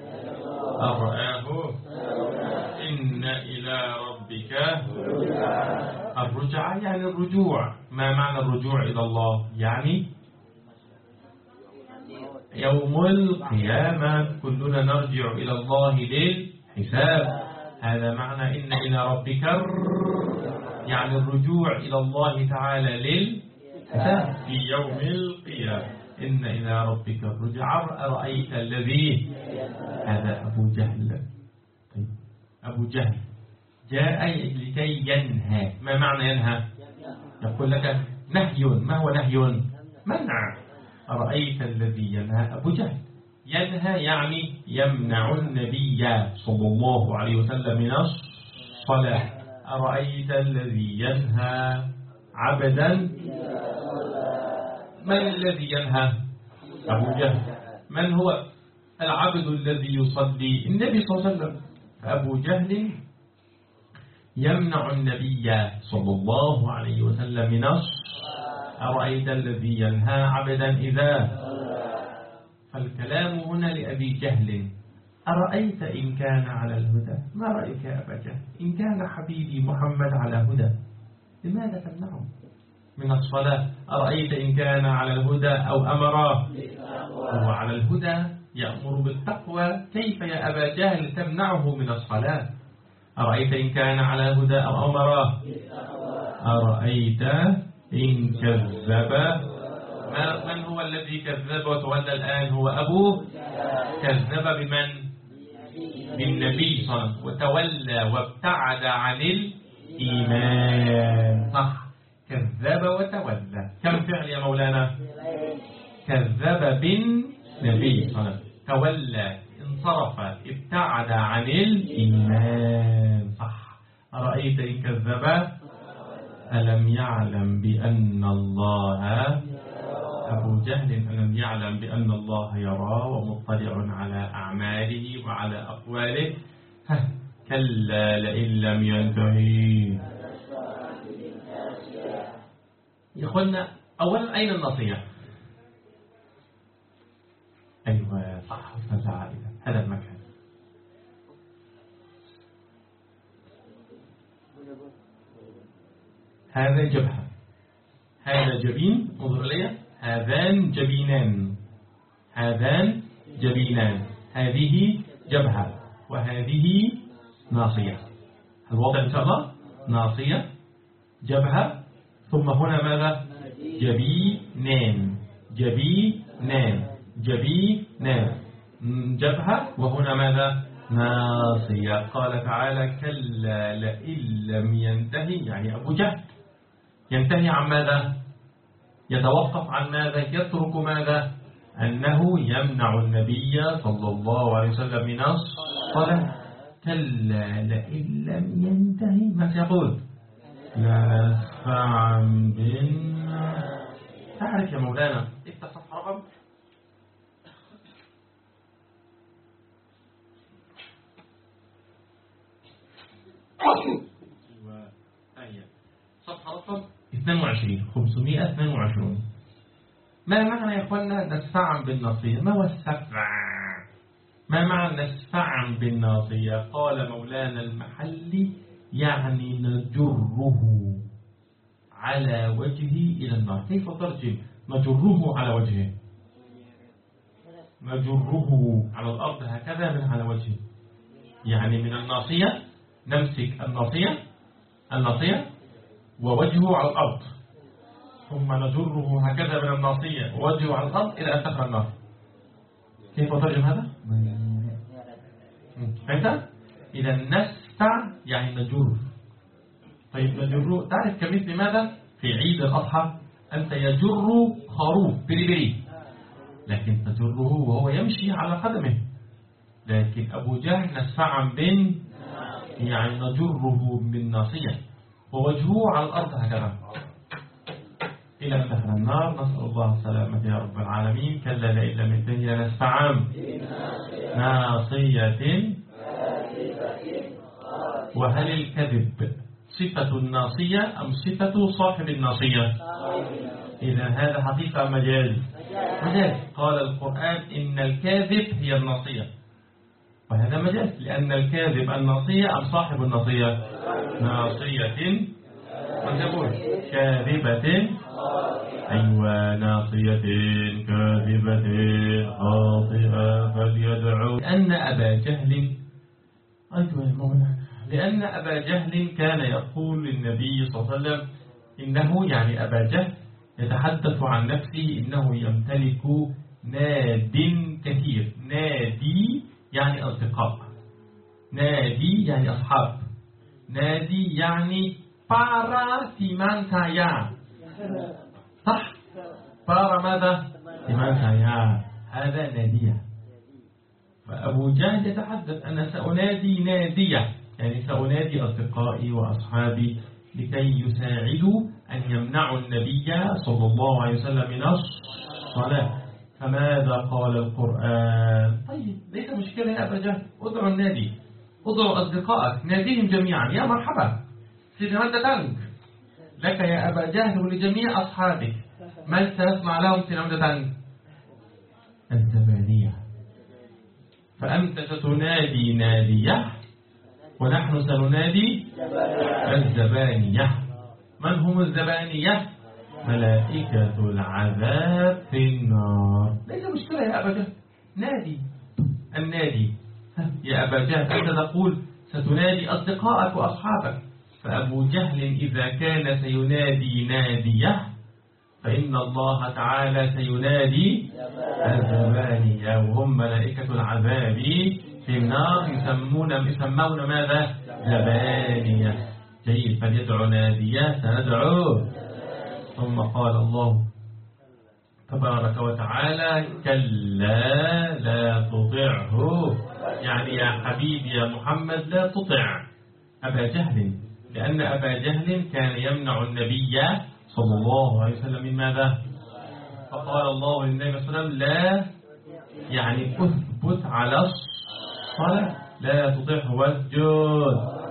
أرآه إن إلى ربك الرجعة، يعني الرجوع. ما معنى الرجوع إلى الله؟ يعني يوم القيامة كلنا نرجع إلى الله للحساب. هذا معنى إن إلى ربك يعني الرجوع إلى الله تعالى للحساب في يوم القيامة. إن إلى ربك الرجع. أرأيت الذي، هذا أبو جهل. طيب. أبو جهل جاء لكي ينهى. ما معنى ينهى؟ يقول لك نهي. ما هو نهي؟ منع. أرأيت الذي ينهى. أبو جهل ينهى يعني يمنع النبي صلى الله عليه وسلم من الصلاة. أرأيت الذي ينهى عبدا. من الذي ينهى؟ أبو جهل. من هو العبد الذي يصلي؟ النبي صلى الله عليه وسلم. فأبو جهل يمنع النبي صلى الله عليه وسلم من الصلاة. أرأيت الذي ينهى عبدا إذا. فالكلام هنا لأبي جهل. أرأيت إن كان على الهدى. ما رأيك يا أبا جهل إن كان حبيبي محمد على هدى، لماذا تمنعه من الصلاة؟ أرأيت إن كان على الهدى أو أمره. هو على الهدى يأمر بالتقوى، كيف يا أبا جهل تمنعه من الصلاة؟ أرأيت إن كان على الهدى أو أمره. أرأيت إن كذب. من هو الذي كذب وتولى الآن؟ هو أبوه. كذب بمن؟ بالنبي صلى الله عليه وسلم، وتولى وابتعد عن الإيمان. صح، كذب وتولى. كم فعل يا مولانا؟ كذب بالنبي صلى الله عليه وسلم، تولى، انصرف، ابتعد عن الإيمان. صح. أرأيت إن كذب. ألم يعلم بأن الله. أبو جهل ألم يعلم بأن الله يرى ومطلع على أعماله وعلى أقواله. كلا لئن لم ينتهي. يا أخوانا، أولا أين النصيحة؟ أيوة صح، هذا المكان. هذا جبهة، هذا جبين. انظر إلي، هذان جبينان، هذان جبينان، هذه جبهة وهذه ناصية. الوضع إن شاء الله ناصية، جبهة، ثم هنا ماذا؟ جبينان، جبينان، جبينان، جبهة، وهنا ماذا؟ ناصية. قال تعالى كلا لئن لم ينتهي، يعني أبو جهل ينتهي عن ماذا؟ يتوقف عن ماذا؟ يترك ماذا؟ أنه يمنع النبي صلى الله عليه وسلم من الصلاة. كلا لئن لم ينتهي، ما سيقول؟ لنسفعا بالناصية. تعرف يا مولانا، افتح صفحة رقم صفحة رقم 22 522. ما معنى يا اخوانا نسفعا بالناصية؟ ما هو السفع؟ ما معنى نسفعا بالناصية؟ قال مولانا المحلي يعني نجره على وجهه إلى النار. كيف ترجم نجره على وجهه؟ نجره على الأرض هكذا من على وجهه، يعني من الناصية نمسك الناصية ووجهه على الأرض، ثم نجره هكذا من الناصية ووجهه على الأرض إلى أن تدخل النار. كيف أترجم هذا؟ فهمت؟ إذا نستع يعني نجر. طيب نجر تعرف كمثل ماذا؟ في عيد الأضحى أنت يجر خروف بري لكن تجره وهو يمشي على قدمه. لكن أبو جهل نسفعا بن يعني نجره بالناصية ووجهه على الأرض هكذا إلى أن دخل النار. نسأل الله السلامة يا رب العالمين. كلا لئن لم ينتهي لنسفعا ناصية. وهل الكذب صفة الناصية أم صفة صاحب الناصية؟ إذا هذا حقيقة مجاز. قال القرآن إن الكاذب هي الناصية وهذا مجاز لأن الكاذب الناصية أم صاحب الناصية؟ ناصية من يقول كاذبة. أيوة ناصية كاذبة خاطئة فليدعو. لأن أبا جهل لأن أبا جهل كان يقول للنبي صلى الله عليه وسلم إنه يعني أبا جهل يتحدث عن نفسه إنه يمتلك ناد كثير. نادي يعني أصدقاء، نادي يعني أصحاب، نادي يعني بارا تيمان سايا. صح؟ بارا ماذا؟ تيمان سايا هذا نادية. فأبو جهل يتحدث أنا سأنادي نادية يعني سأنادي أصدقائي وأصحابي لكي يساعدوا أن يمنعوا النبي صلى الله عليه وسلم من الصلاة. فماذا قال القرآن؟ طيب ليس مشكلة يا أبا جهل، ادعوا النادي، ادعوا أصدقائك، ناديهم جميعا يا مرحبا سيدنا أنت تنك لك يا أبا جهل ولجميع أصحابك. من سيسمع لهم سيدنا أنت تنك؟ الزبانية. فأنت ستنادي نادية ونحن سننادي الزبانية. من هم الزبانية؟ ملائكة العذاب في النار. ليس مشكلة يا أبا جهل، نادي النادي. يا أبا جهل أنت تقول ستنادي أصدقائك وأصحابك. فأبو جهل إذا كان سينادي نادية فإن الله تعالى سينادي الزبانية وهم ملائكة العذاب في النار يسمون ماذا؟ زبانية. جيد، فليدعو نادية سندعو. ثم قال الله تبارك وتعالى كلا لا تطعه يعني يا حبيبي يا محمد لا تطع أبا جهل لأن أبا جهل كان يمنع النبي صلى الله عليه وسلم من ماذا؟ فقال الله للنبي صلى الله عليه وسلم لا يعني اثبت على الصلاة لا تطعه واسجد.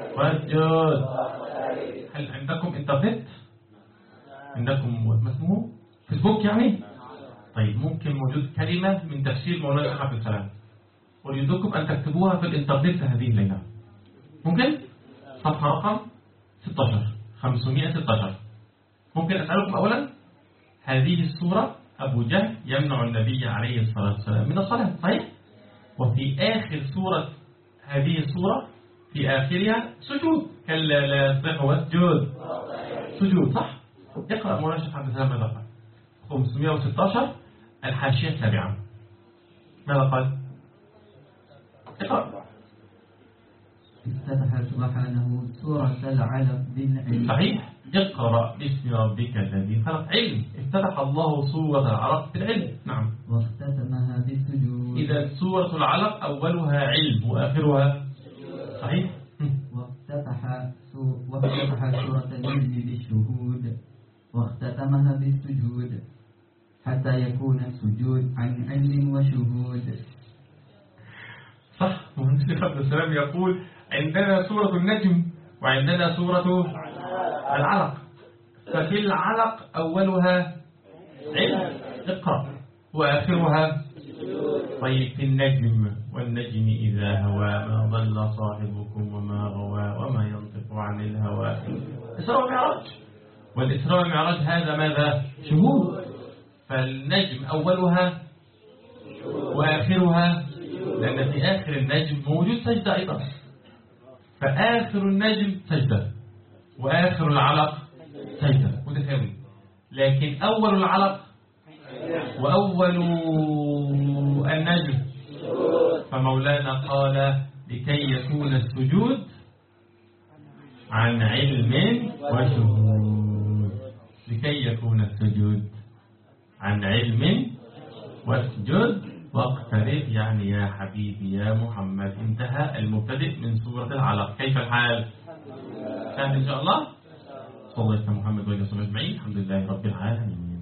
هل عندكم انترنت؟ عندكم ما اسمه فيسبوك يعني؟ طيب ممكن موجود كلمة من تفسير مولانا الشيخ عبد السلام أريدكم أن تكتبوها في الانترنت هذه الليلة. ممكن؟ صفحة رقم 16 516. ممكن أسألكم أولا هذه السورة أبو جهل يمنع النبي عليه الصلاة والسلام من الصلاة صحيح؟ وفي آخر سورة هذه السورة في آخرها سجود كلا لا يصح واسجد سجود صح؟ اقرأ مولانا الشيخ عبد السلام ماذا قال 516 الحاشية السابعة ماذا قال؟ اقرأ. افتتح سبحانه سورة العلق بالعلم صحيح اقرأ باسم ربك الذي خلق علم. افتتح الله سورة العلق بالعلم. نعم. واختتمها بالسجود. إذا سورة العلق أولها علم وآخرها صحيح. وافتتح سورة النجم بالشهود واختتمها بالسجود حتى يكون السجود عن علم وشهود. صح. الشيخ عبد السلام يقول عندنا سورة النجم وعندنا سورة العلق ففي العلق أولها علم اقرأ وآخرها طيب في النجم والنجم إذا هوى ما ضل صاحبكم وما غوى وما ينطق عن الهوى. إسراء ومعراج والإسراء والمعراج هذا ماذا؟ شهود. فالنجم أولها وآخرها لأن في آخر النجم موجود سجدة أيضا فآخر النجم سجدة وآخر العلق سجدة متساوي. لكن أول العلق وأول النجم، فمولانا قال لكي يكون السجود عن علم وشهود، لكي يكون السجود عن علم واسجد واقترب، يعني يا حبيبي يا محمد. انتهى المبتدئ من سورة العلق. كيف الحال؟ سهل إن شاء الله. صلى الله عليه محمد وعلى آله أجمعين. الحمد لله رب العالمين.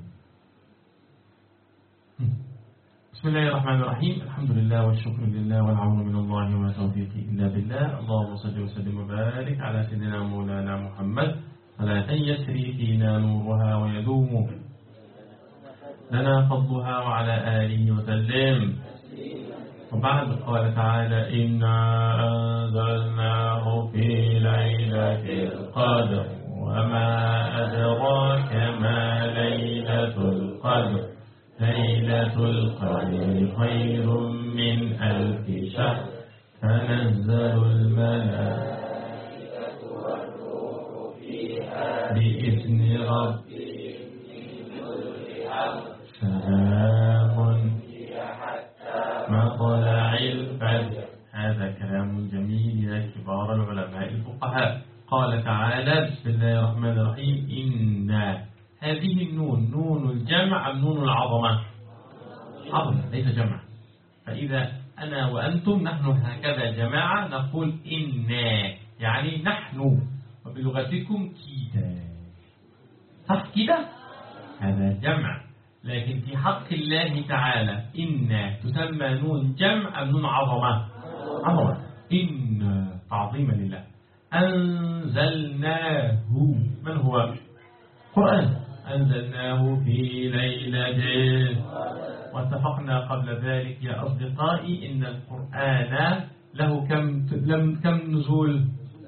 بسم الله الرحمن الرحيم. الحمد لله والشكر لله والعون من الله وما توفيقي إلا بالله. اللهم صل وسلم وبارك على سيدنا مولانا محمد صلاة يسري فينا نورها ويدوم لنا فضلها وعلى آله وسلم. وبعد قال تعالى إنا أنزلناه في ليلة القدر وما أدراك ما ليلة القدر ليلة القدر خير من 1000 شهر تنزل الملائكة والروح فيها بإذن ربهم من كل أمر سلام حتى مطلع الفجر. هذا كلام جميل يا كبار العلماء الفقهاء. قال تعالى بسم الله الرحمن الرحيم إنا. هذه النون نون الجمع أم نون العظمة؟ عظمة ليس جمع. فإذا أنا وأنتم نحن هكذا جماعة نقول إنا، يعني نحن، وبلغتكم كيدا، صح كده؟ هذا جمع. لكن في حق الله تعالى إنا تسمى نون جمع أم نون عظمة؟ عظمة. إنا تعظيما لله. أنزلناه، من هو؟ قرآن. أنزلناه في ليلة، واتفقنا قبل ذلك يا أصدقائي إن القرآن له كم نزول؟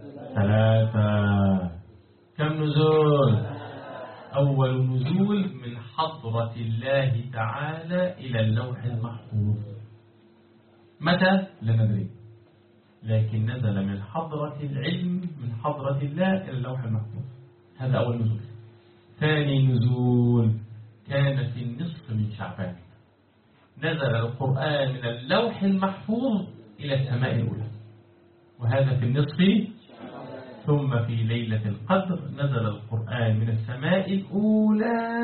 3. كم نزول؟ أول نزول من حضرة الله تعالى إلى اللوح المحفوظ. متى؟ لا ندري، لكن نزل من حضرة العلم من حضرة الله إلى اللوح المحفوظ. هذا أول نزول. ثاني نزول كان في النصف من شعبان، نزل القرآن من اللوح المحفوظ إلى السماء الأولى، وهذا في النصف. ثم في ليلة القدر نزل القرآن من السماء الأولى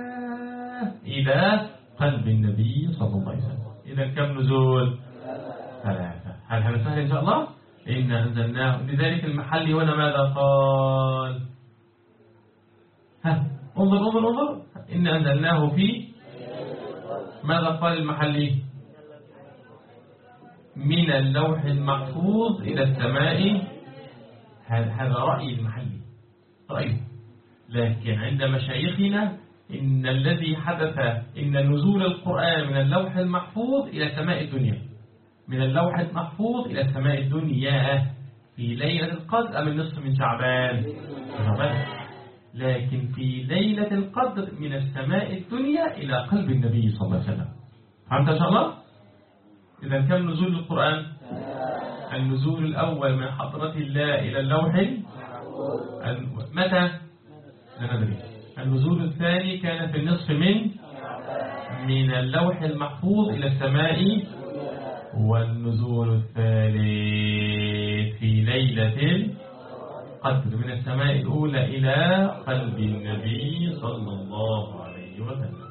إلى قلب النبي صلى الله عليه وسلم. إذا كم نزول؟ 3. هل هذا سهل إن شاء الله؟ إنا أنزلناه. لذلك المحلي هنا ماذا قال؟ انظر إنا أنزلناه في ماذا قال المحلي؟ من اللوح المحفوظ إلى السماء. هذا رأي المحلي، رأيه. لكن عند مشايخنا إن الذي حدث إن نزول القرآن من اللوح المحفوظ إلى سماء الدنيا، من اللوح المحفوظ إلى سماء الدنيا في ليلة القدر أم النصف من شعبان؟ لكن في ليلة القدر من السماء الدنيا إلى قلب النبي صلى الله عليه وسلم. فهمت إن شاء الله؟ إذا كم نزول القرآن؟ النزول الأول من حضرة الله إلى اللوح. متى؟ لا ندري. النزول الثاني كان في النصف من اللوح المحفوظ إلى السماء. والنزول الثالث في ليلة القدر من السماء الأولى إلى قلب النبي صلى الله عليه وسلم.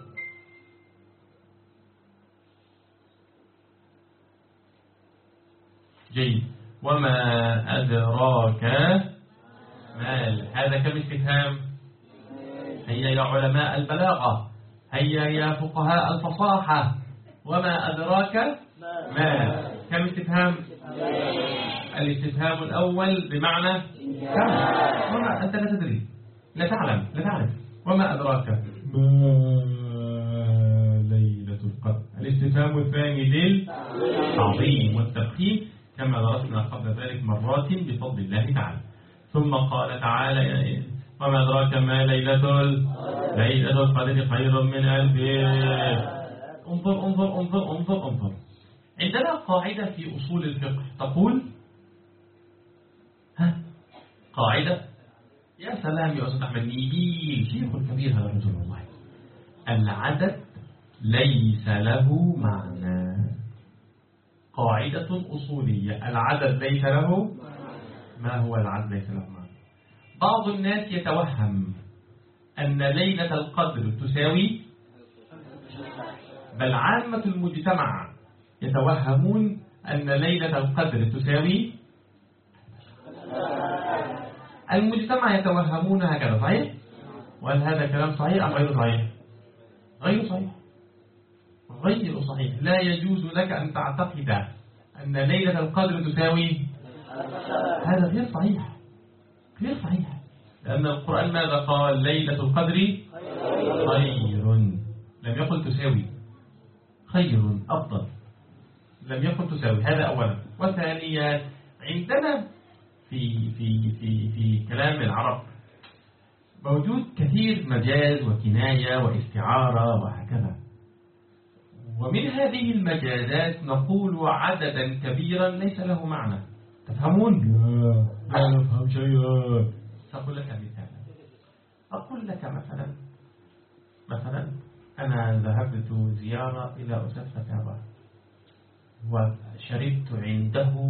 جيد. وما أدراك ما. هذا كم استفهام؟ هيا يا علماء البلاغة، هيا يا فقهاء الفصاحة. وما أدراك ما. كم استفهام؟ الاستفهام الأول بمعنى كم. وما أنت لا تدري، لا تعلم. وما أدراك ما ليلة القدر. الاستفهام الثاني للتعظيم والتبخيم كما درسنا قبل ذلك مرات بفضل الله تعالى. ثم قال تعالى وما أدراك ما ليلة القدر خير من 1000. انظر. عندنا قاعدة في أصول الفقه تقول قاعدة يا سلام يا أستاذ أحمد، نبيل شيخ كبير هذا الرجل والله. العدد ليس له معنى، قاعدة أصولية، العدد ليس له. ما هو العدد ليس له معنى؟ بعض الناس يتوهم أن ليلة القدر تساوي، بل عامة المجتمع يتوهمون أن ليلة القدر تساوي، المجتمع يتوهمون هكذا، صحيح؟ وهل هذا كلام صحيح أم غير صحيح؟ غير صحيح، غير صحيح. لا يجوز لك أن تعتقد أن ليلة القدر تساوي، هذا غير صحيح، غير صحيح. لأن القرآن ماذا قال؟ ليلة القدر خير، لم يقل تساوي، خير أفضل، لم يقل تساوي. هذا أولا. وثانيا، عندنا في كلام العرب موجود كثير مجاز وكناية واستعارة وهكذا، ومن هذه المجازات نقول عددا كبيرا ليس له معنى. تفهمون؟ لا نفهم شيئا. سأقول لك مثالا، أقول لك مثلا أنا ذهبت زيارة إلى أستاذ فتاوى وشربت عنده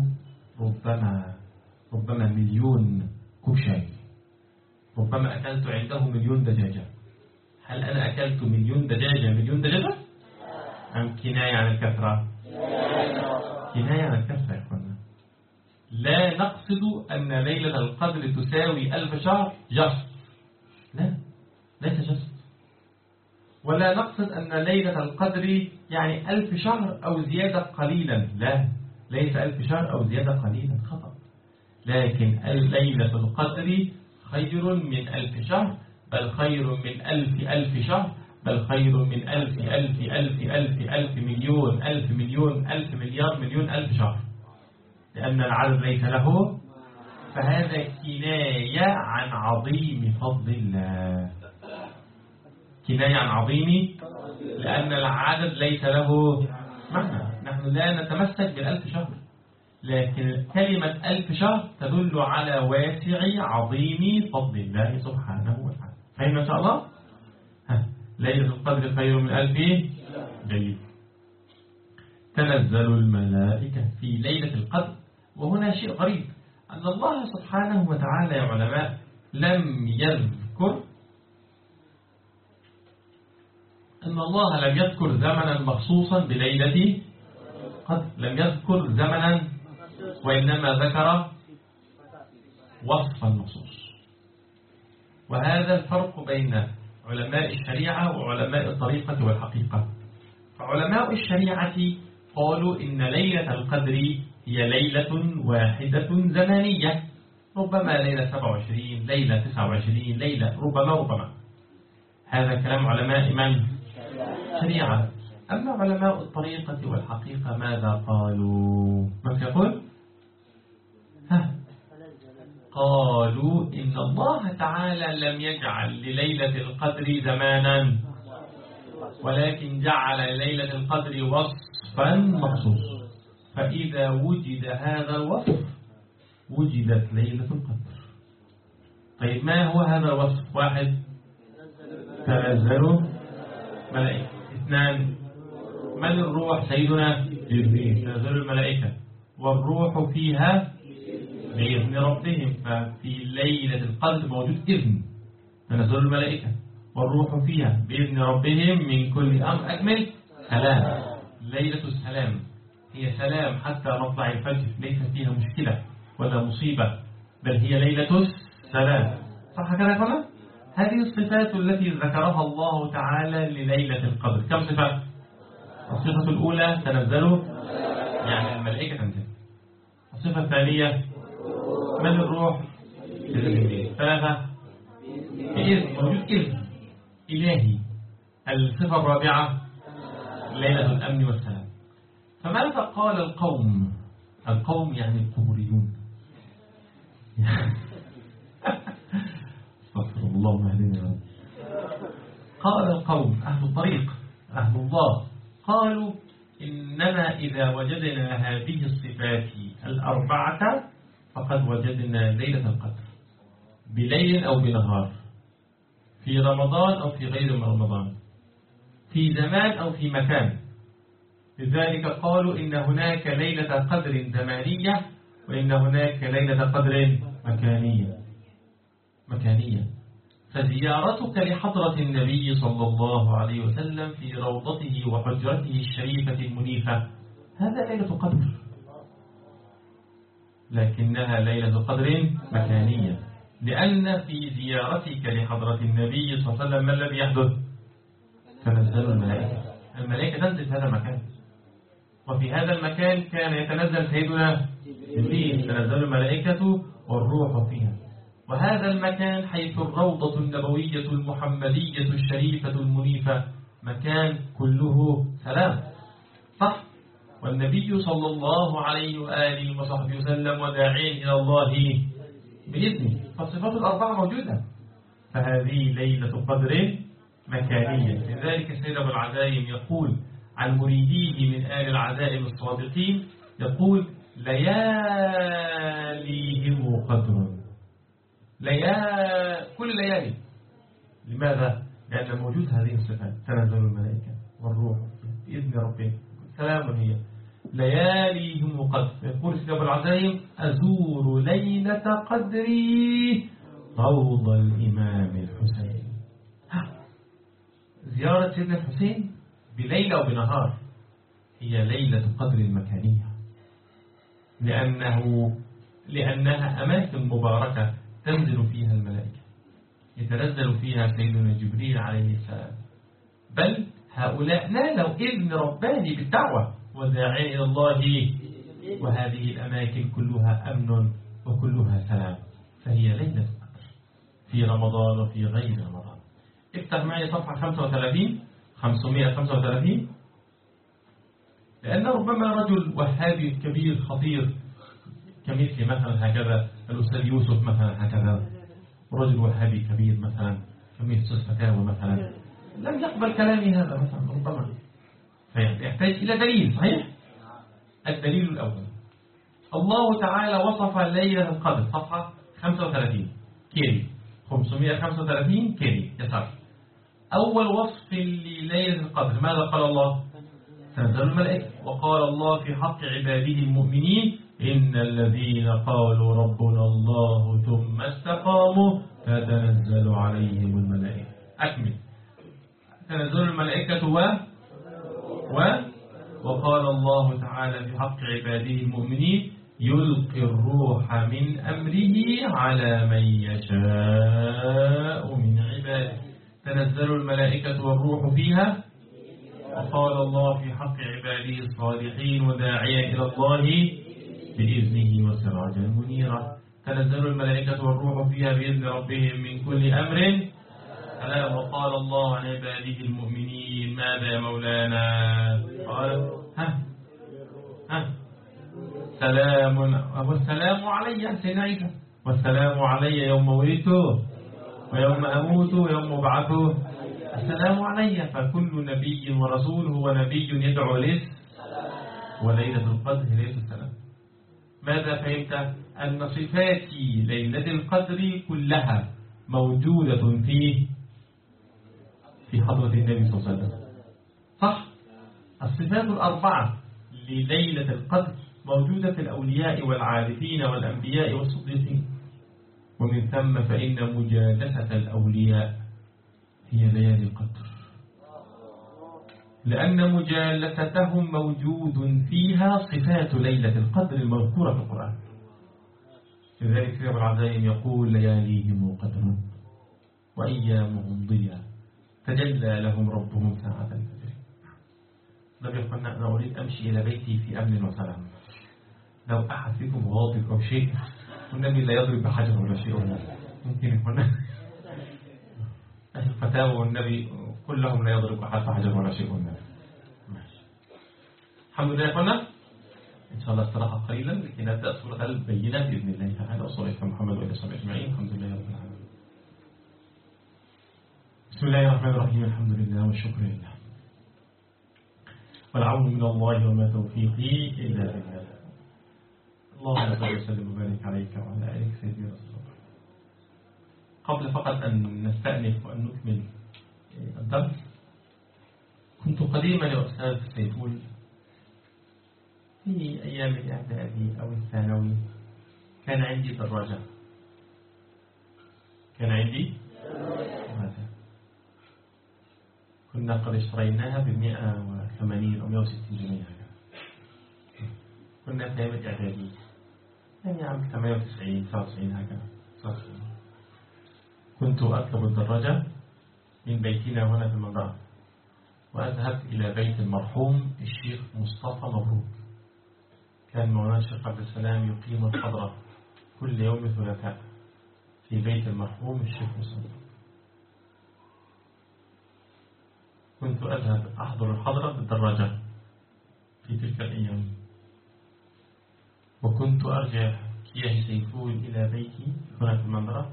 ربما 1,000,000 كوب شاي، ربما أكلت عنده 1,000,000 دجاجة. هل أنا أكلت 1,000,000 دجاجة 1,000,000 دجاجة؟ أم كناية عن الكثرة؟ كناية عن الكثرة يا أخوانا. لا نقصد أن ليلة القدر تساوي 1000 شهر جسد، لا، ليس جسد. ولا نقصد أن ليلة القدر يعني 1000 شهر أو زيادة قليلا، لا، ليس 1000 شهر أو زيادة قليلا، خطأ. لكن ليلة القدر خير من 1000 شهر، بل خير من 1000 شهر، بل خير من 1000 مليون 1000 مليون 1000 مليار مليون 1000 شهر، لأن العدد ليس له. فهذا كناية عن عظيم فضل الله، كناية عن عظيم، لأن العدد ليس له معنى. نحن لا نتمسك بال1000 شهر، لكن كلمة 1000 شهر تدل على واسع عظيم فضل الله سبحانه وتعالى. فإن شاء الله ليلة القدر خير من 1000 جيد. تنزل الملائكة في ليلة القدر. وهنا شيء غريب، أن الله سبحانه وتعالى يا علماء لم يذكر، أن الله لم يذكر زمنا مخصوصا بليلة قدر، لم يذكر زمنا، وإنما ذكر وصفا مخصوص. وهذا الفرق بين علماء الشريعة وعلماء الطريقة والحقيقة. فعلماء الشريعة قالوا إن ليلة القدر هي ليلة واحدة زمانية، ربما ليلة 27، ليلة 29، ليلة ربما. هذا كلام علماء من؟ شريعة. أما علماء الطريقة والحقيقة ماذا قالوا؟ من يقول؟ قالوا إن الله تعالى لم يجعل لليلة القدر زمانا، ولكن جعل ليلة القدر وصفا مخصوص. فإذا وجد هذا الوصف وجدت ليلة القدر. طيب ما هو هذا الوصف؟ 1، تنزل ملائكة. 2، من الروح؟ سيدنا جبريل. تنزل الملائكة والروح فيها بإذن ربهم. ففي ليلة القدر موجود إذن، تنزل الملائكة والروح فيها بإذن ربهم من كل أمر. أكمل سلام. ليلة السلام هي سلام حتى مطلع الفجر، ليس فيها مشكلة ولا مصيبة، بل هي ليلة السلام. صح كده يا فندم؟ هذه الصفات التي ذكرها الله تعالى لليلة القدر. كم صفة؟ الصفة الأولى تنزل، يعني الملائكة تنزل. الصفة الثانية من الروح؟ 3 بإذن، موجود إذن إلهي. الصفة الرابعة ليلة الأمن والسلام. فماذا قال القوم؟ القوم يعني القبوريون. استغفر الله مهدنا. قال القوم أهل الطريق أهل الله قالوا إننا إذا وجدنا هذه الصفات الأربعة فقد وجدنا ليلة القدر. بليل أو بنهار، في رمضان أو في غير رمضان، في زمان أو في مكان. لذلك قالوا إن هناك ليلة قدر زمانية وإن هناك ليلة قدر مكانية. فزيارتك لحضرة النبي صلى الله عليه وسلم في روضته وحجرته الشريفة المنيفة هذا ليلة قدر، لكنها ليلة قدر مكانية، لأن في زيارتك لحضرة النبي صلى الله عليه وسلم ما الذي يحدث؟ تنزل الملائكة تنزل في هذا المكان، وفي هذا المكان كان يتنزل سيدنا جبريل، تنزل الملائكة والروح فيها. وهذا المكان حيث الروضة النبوية المحمدية الشريفة المنيفة مكان كله سلام، صح؟ والنبي صلى الله عليه وآله وصحبه وسلم وداعين إلى الله بإذنه، فالصفات الأربعة موجودة، فهذه ليلة قدر مكانية. لذلك سيد أبو العزائم يقول عن مريديه من آل العزائم الصادقين، يقول لياليهم قدر، كل ليالي. لماذا؟ لأن موجود هذه الصفات، تنزل الملائكة والروح بإذن ربهم، سلام هي لياليهم قدر. يقول سيد أبو العزائم أزور ليلة قدري روض الإمام الحسين. زيارة سيدنا الحسين بليلة وبنهار هي ليلة قدر المكانية، لأنها أماكن مباركة تنزل فيها الملائكة، يتنزل فيها سيدنا جبريل عليه السلام، بل هؤلاء نالوا إذن رباني بالدعوة وداعين إلى الله، وهذه الأماكن كلها أمن وكلها سلام، فهي ليلة قدر في رمضان وفي غير رمضان. افتح معي صفحة 535، لأن ربما رجل وهابي كبير خطير كمثل مثلا هكذا الأستاذ يوسف مثلا هكذا، رجل وهابي كبير مثلا كمثل فتاوى مثلا لم يقبل كلامي هذا مثلا ربما، فيحتاج إلى دليل صحيح. الدليل الأول الله تعالى وصف ليلة القدر، صفحة 35 كيري 535 كيري يسار. أول وصف لليلة القدر ماذا قال الله؟ تنزل الملائكة. وقال الله في حق عباده المؤمنين إن الذين قالوا ربنا الله ثم استقاموا فتنزل عليهم الملائكة. أكمل. تنزل الملائكة وقال الله تعالى في حق عباده المؤمنين يلقي الروح من أمره على من يشاء من عباده. تنزل الملائكة والروح فيها. وقال الله في حق عباده الصالحين وداعيا إلى الله بإذنه وسراجا منيرا. تنزل الملائكة والروح فيها بإذن ربهم من كل أمر سلام. وقال الله عن عباده المؤمنين ماذا يا مولانا؟ قال سلام. والسلام علي سيدنا عيسى، والسلام علي يوم ولدت ويوم أموت ويوم أبعث، السلام علي. فكل نبي ورسول هو نبي يدعو وليلة القدر ليلة السلام. ماذا فهمت؟ أن صفات ليلة القدر كلها موجودة في حضرة النبي صلى الله عليه وسلم، صح؟ الصفات الأربعة لليلة القدر موجودة في الأولياء والعارفين والأنبياء والصديقين، ومن ثم فإن مجالسة الأولياء هي ليالي القدر، لأن مجالستهم موجود فيها صفات ليلة القدر المذكورة في القرآن. لذلك سيد أبو العزائم يقول لياليهم قدر وأيامهم ضياء تجلى لهم ربهم ساعة الفجر. النبي يقول أنا أريد أمشي إلى بيتي في أمن وسلام، لو أحد فيكم غاضب أو شيء والنبي لا يضرب بحجر ولا شيء ولا ممكن يكون الفتاوى والنبي كلهم لا يضرب أحد بحجر ولا شيء والنبي. الحمد لله يا أخوانا، إن شاء الله استراحة قليلا لكي نبدأ سورة البينة بإذن الله تعالى. وصلى الله على محمد وعلى آله أجمعين. الحمد لله رب العالمين. بسم الله الرحمن الرحيم. الحمد لله والشكر لله والعون من الله وما توفيقي إلا بالله. اللهم صل وسلم وبارك عليك وعلى آلك سيدنا رسول الله. قبل فقط أن نستأنف وأن نكمل الدرس، كنت قديما يا أستاذ سيفول في أيام الإعدادي أو الثانوي كان عندي دراجة. كنا قد اشتريناها ب180 أو 160 جنيه. كنا في أيام الإعدادي يعني عام 98 99 هكذا. كنت أركب الدراجة من بيتنا هنا في المنطقة وأذهب إلى بيت المرحوم الشيخ مصطفى مبروك. كان مولانا الشيخ عبد السلام يقيم الحضرة كل يوم ثلاثاء في بيت المرحوم الشيخ مصطفى. كنت أذهب أحضر الحضرة بالدراجة في تلك الأيام، وكنت أرجع كياه سيفول إلى بيتي هنا في المنطقة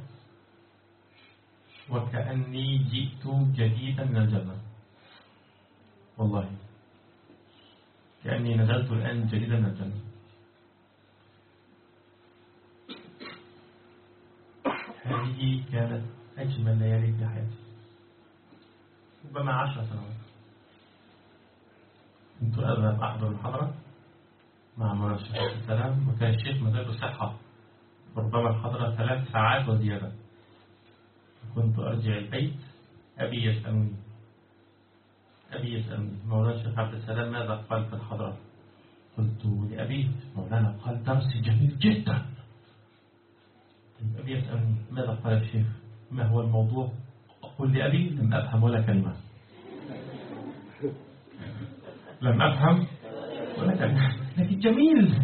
وكأني جئت جديدا من الجنة، والله كأني نزلت الآن جديدا من الجنة. هذه كانت أجمل ليالي في حياتي، ربما 10 سنوات. كنت أذهب أحضر المحاضرة مع مولانا الشيخ عبد السلام، وكان الشيخ مزاجه صحة، ربما الحضرة 3 ساعات وزيادة. كنت أرجع البيت أبي يسألني مولانا الشيخ عبد السلام ماذا قال في الحضرة؟ قلت لأبي مولانا قال درس جميل جدا. أبي يسألني ماذا قال الشيخ؟ ما هو الموضوع؟ أقول لأبي لم أفهم ولا كلمة، لكن جميل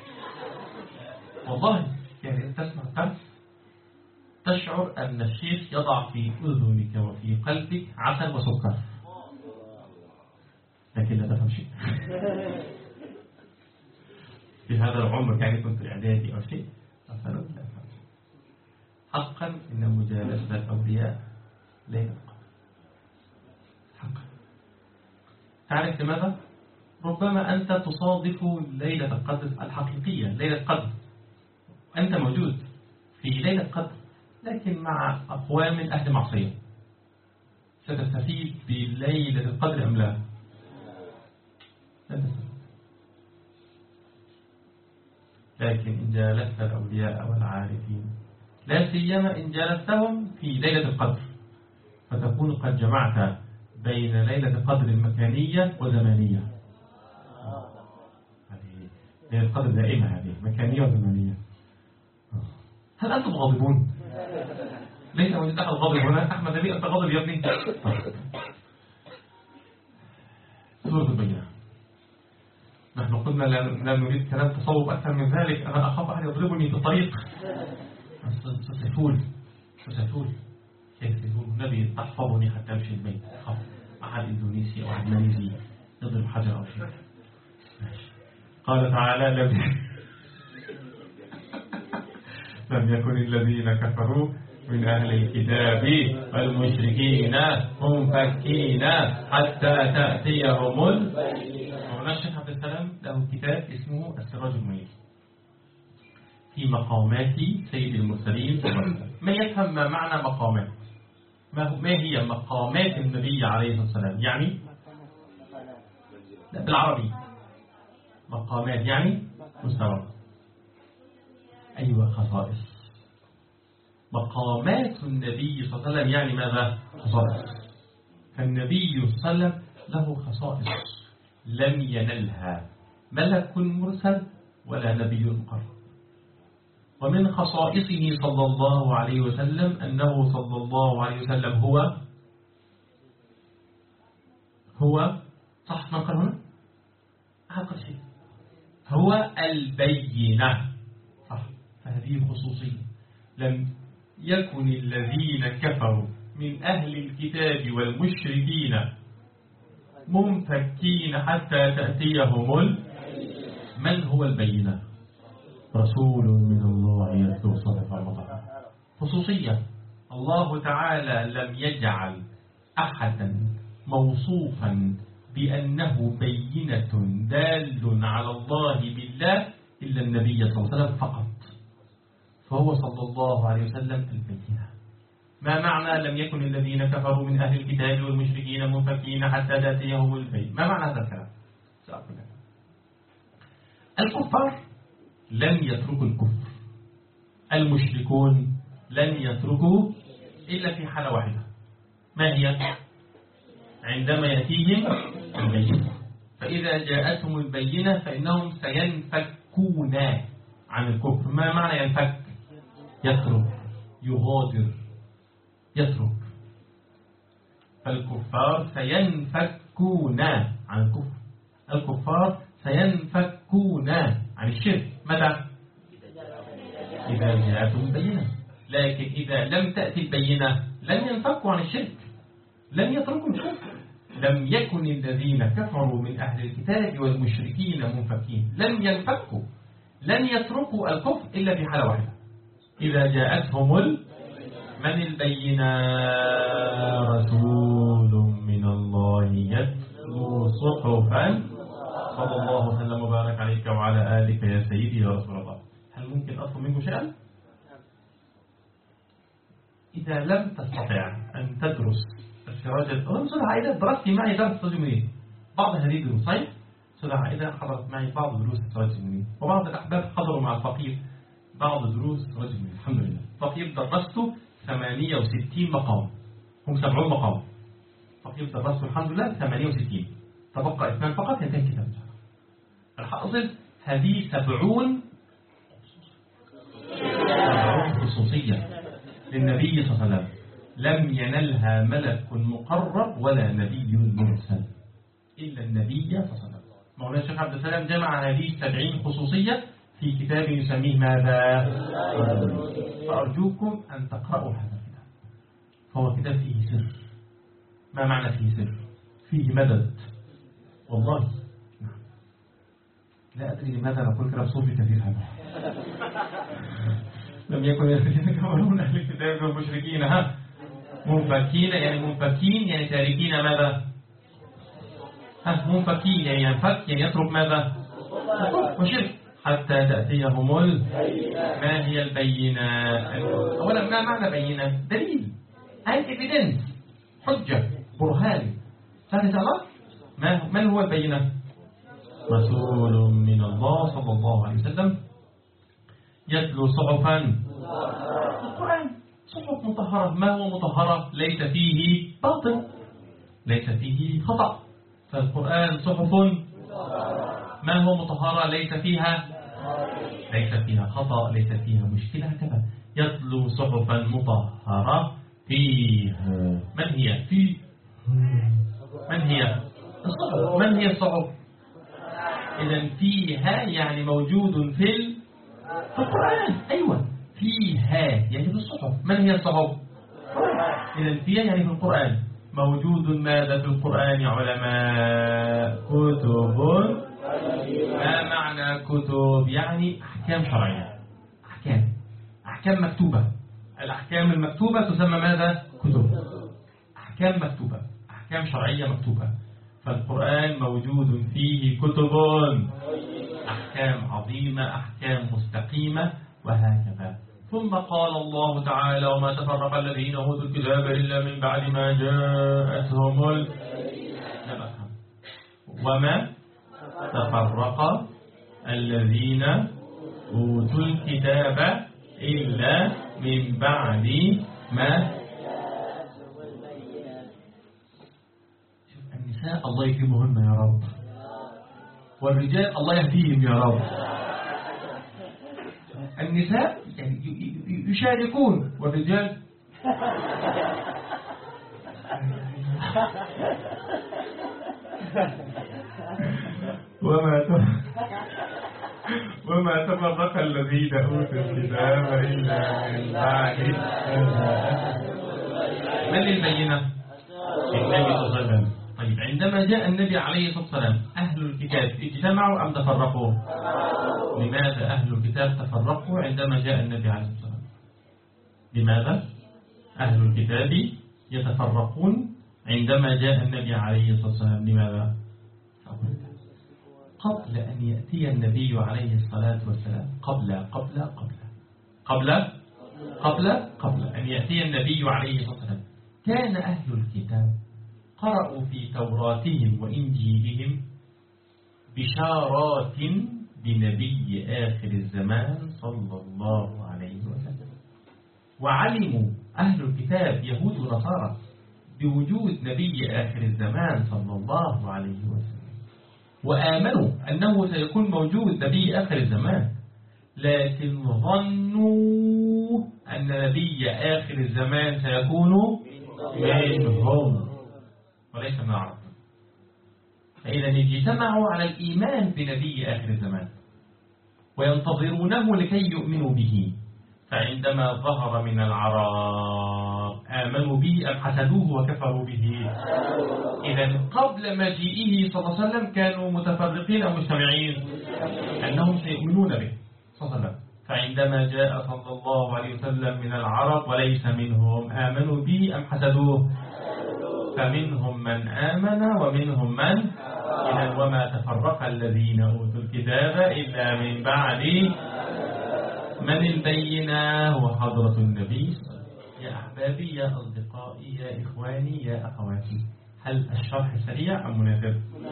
والله. يعني تسمع درس تشعر أن الشيخ يضع في أذنك وفي قلبك عسل وسكر، لكن لا تفهم شيء. في هذا العمر يعني كنت إعدادي أو شيء، لا أفهم. حقا إن مجالسة الأولياء ليلة القدر حقا. تعرف لماذا؟ ربما أنت تصادف ليلة القدر الحقيقية، ليلة القدر أنت موجود في ليلة القدر، لكن مع أقوام أهل معصية. ستستفيد بليلة القدر أم لا؟ لا تستفيد. لكن إن جالست الأولياء والعارفين، لا سيما إن جالستهم في ليلة القدر، فتكون قد جمعت بين ليلة القدر المكانية وزمانية. ليلة القدر دائمة، هذه مكانية وزمانية. هل أنتم غاضبون؟ ليس وجد أحد غاضب هنا. أحمد نبي أنت غاضب يا ابني؟ سورة البينة. نحن قلنا لا نريد كلام تصوب أكثر من ذلك. أنا أخاف أن يضربني في الطريق. سيفول النبي تحفظني حتى أمشي البيت. أحد إندونيسي أو أحد ماليزي يضرب حجر أو شيء. قال تعالى لم يكن الذين كفروا من أهل الكتاب والمشركين منفكين حتى تأتيهم مولانا الشيخ عبد السلام له كتاب اسمه السراج المنير في مقامات سيد المرسلين. ما يفهم ما معنى مقامات؟ ما هي مقامات النبي عليه الصلاة والسلام؟ يعني بالعربي مقامات يعني مستوى. أيوة، خصائص. مقامات النبي صلى الله عليه وسلم يعني ماذا؟ خصائص. فالنبي صلى الله عليه وسلم له خصائص لم ينلها ملك مرسل ولا نبي مقرب. ومن خصائصه صلى الله عليه وسلم أنه صلى الله عليه وسلم هو صح نقل هنا أقل شيء هو البينة، صح. فهذه خصوصية. لم يكن الذين كفروا من أهل الكتاب والمشركين منفكين حتى تأتيهم من هو البينة؟ رسول من الله يتلو صحفا مطهرة. خصوصية. الله تعالى لم يجعل أحدا موصوفا بأنه بينة دال على الله بالله إلا النبي صلى الله عليه وسلم فقط. فهو صلى الله عليه وسلم البينة. ما معنى لم يكن الذين كفروا من أهل الكتاب والمشركين منفكين حتى تأتيهم البينة؟ ما معنى هذا الكلام؟ سأقول لك. الكفار لن يتركوا الكفر، المشركون لن يتركوا إلا في حالة واحدة. ما هي؟ عندما يأتيهم البينة. فإذا جاءتهم البينة فإنهم سينفكون عن الكفر. ما معنى ينفك؟ يترك، يغادر، يترك. فالكفار سينفكون عن الكفر، الكفار سينفكون عن الشرك. متى؟ إذا جاءتهم البينة. لكن إذا لم تأتي البينة لن ينفكوا عن الشرك، لن يتركوا الشرك. لم يكن الذين كفروا من أهل الكتاب والمشركين منفكين، لن ينفكوا، لن يتركوا الكفر إلا في حالة واحدة، إذا جاءتهم من البينة؟ رسول من الله يتلو صحفا. صلى الله وسلم وبارك عليك وعلى آلك يا سيدي يا رسول الله. هل ممكن أطلب منك شيئا؟ إذا لم تستطع أن تدرس السراج الأنصر عائدة، درست معي درس سراج المنير، بعض هذه الدروس صحيح؟ سراج عائدة حضرت معي بعض دروس سراج المنير، وبعض الأحباب حضروا مع الفقير بعض دروس سراج المنير. الحمد لله الفقير درسته 68 مقام، هم 70 مقام. الفقير درسته الحمد لله 68، تبقى 2 فقط ينتهي الكتاب. الحاصل هذه 70 خصوصية للنبي صلى الله عليه وسلم، لم ينلها ملك مقرب ولا نبي مرسل إلا النبي صلى الله عليه وسلم. مولانا الشيخ عبد السلام جمع هذه 70 خصوصية في كتاب يسميه ماذا؟ فأرجوكم أن تقرأوا هذا الكتاب، فهو كتاب فيه سر. ما معنى فيه سر؟ فيه مدد والله. لا أدري لماذا نقول كلام صوفي كثير هذا. لم يكن الذين كفروا من أهل الكتاب والمشركين منفكين، يعني منفكين يعني تاركين ماذا؟ منفكين يعني ينفك يعني يترك ماذا؟ وشرك حتى تأتيهم ما هي البينة؟ أولا ما معنى بينة؟ دليل، أي evidence، حجة، برهان. ثالث الله من هو البينة؟ رسول من الله صلى الله عليه وسلم يتلو صحفا، القرآن صحف مطهرة. ما هو مطهرة؟ ليس فيه باطل، ليس فيه خطأ. فالقرآن صحف ما هو مطهرة؟ ليس فيها خطأ، ليس فيها مشكلة. كذا يتلو صحفا مطهرة فيها. من هي؟ من هي الصحف؟ من هي الصحف؟ إذن فيها يعني موجود في القرآن. أيوة فيها يعني في الصحف. من هي الصحف؟ إذن فيها يعني في القرآن. موجود ماذا في القرآن يا علماء؟ كتب. ما معنى كتب؟ يعني أحكام شرعية، أحكام مكتوبة. الأحكام المكتوبة تسمى ماذا؟ كتب. أحكام مكتوبة، أحكام شرعية مكتوبة. فالقرآن موجود فيه كتب، أحكام عظيمة، أحكام مستقيمة، وهكذا. ثم قال الله تعالى: وما تفرق الذين أوتوا الكتاب إلا من بعد ما جاءتهم وما تفرق الذين أوتوا الكتاب إلا من بعد ما. النساء الله يكرمهن يا رب، والرجال الله يهديهم يا رب. النساء يعني يشاركون، والرجال وما تفرق الذين أوتوا الكتاب إلا من بعد. من البينة؟ النبي صلى الله عليه وسلم. طيب عندما جاء النبي عليه الصلاة والسلام أهل الكتاب اجتمعوا أم تفرقوا؟ لماذا أهل الكتاب تفرقوا عندما جاء النبي عليه الصلاة والسلام؟ لماذا أهل الكتاب يتفرقون عندما جاء النبي عليه الصلاة والسلام؟ لماذا؟ قبل أن يأتي النبي عليه الصلاة والسلام، قبل قبل أن يأتي النبي عليه الصلاة والسلام كان أهل الكتاب قرأوا في توراتهم وإنجيلهم بشارات بنبي آخر الزمان صلى الله عليه وسلم، وعلموا أهل الكتاب يهود ونصارى بوجود نبي آخر الزمان صلى الله عليه وسلم، وآمنوا أنه سيكون موجود نبي آخر الزمان، لكن ظنوا أن نبي آخر الزمان سيكون منهم وليس من العرب. فإذا اجتمعوا على الإيمان بنبي آخر الزمان وينتظرونه لكي يؤمنوا به، فعندما ظهر من العرب آمنوا به أم حسدوه وكفروا به؟ إذا قبل مجيئه صلى الله عليه وسلم كانوا متفرقين أو مجتمعين أنهم سيؤمنون به صلى الله عليه وسلم، فعندما جاء صلى الله عليه وسلم من العرب وليس منهم آمنوا به أم حسدوه؟ فمنهم من آمن ومنهم من إذا وما تفرق الذين أوتوا الكتاب إلا من بعد من البينة وحضرة النبي. يا أحبابي يا أصدقائي يا إخواني يا أخواتي، هل الشرح سريع أم مناسب؟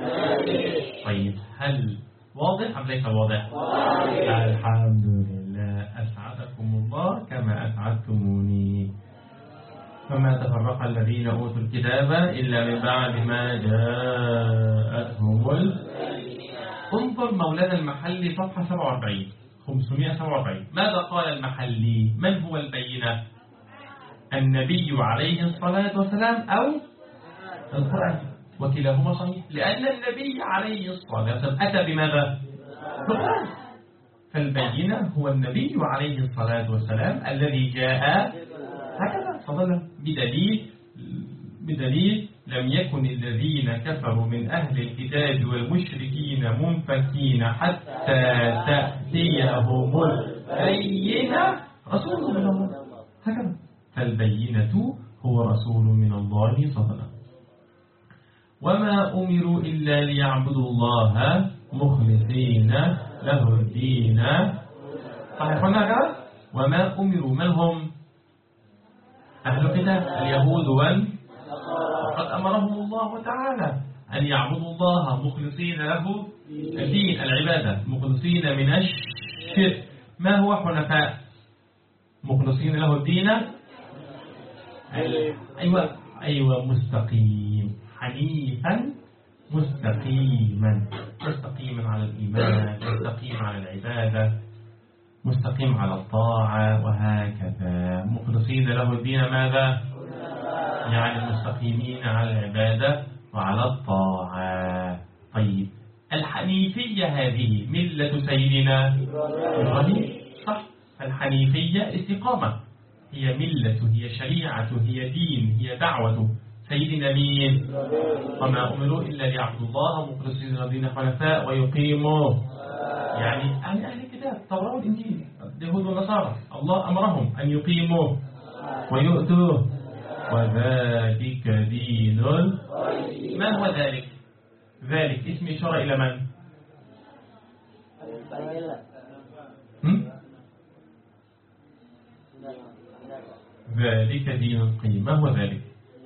طيب هل واضح أم ليس واضح؟ الحمد لله، أسعدكم الله كما أسعدتموني. فما تفرق الذين أوتوا الكتاب إلا من بعد ما جاءتهم انظر مولانا المحلي صفحة 47 547. ماذا قال المحلي؟ من هو البينة؟ النبي عليه الصلاة والسلام أو القرآن؟ وكلاهما صحيح، لأن النبي عليه الصلاة والسلام أتى بماذا؟ بالقرآن. فالبينة هو النبي عليه الصلاة والسلام الذي جاء هكذا فضلا بدليل لم يكن الذين كفروا من أهل الكتاب والمشركين منفكين حتى تأتيهم البينة رسول من الله هكذا. فالبينة هو رسول من الله صلى الله عليه وسلم. وما أمروا إلا ليعبدوا الله مخلصين له الدين. صحيح هكذا. وما أمروا من هم؟ أهل الكتاب اليهود وقد أمرهم الله تعالى أن يعبدوا الله مخلصين له الدين العبادة، مخلصين من الشرك. ما هو حنفاء؟ مخلصين له الدين أيوة مستقيم، حنيفا مستقيما على الإيمان، مستقيم على العبادة، مستقيم على الطاعة، وهكذا. مخلصين له الدين ماذا؟ يعني مستقيمين على العبادة وعلى الطاعة. طيب الحنيفية هذه ملة سيدنا إبراهيم صح؟ الحنيفية استقامة، هي ملة، هي شريعة، هي دين، هي دعوة سيدنا مين؟ وما أمروا إلا ليعبدوا الله مخلصين له الدين حنفاء ويقيموا، يعني أهل الكتاب التوراة والإنجيل اليهود والنصارى الله أمرهم أن يقيموا ويؤتوا، وذلك دين. ما هو ذلك؟ ذلك اسم إشارة إلى من؟ ذلك دين القيم. ما هو ذلك؟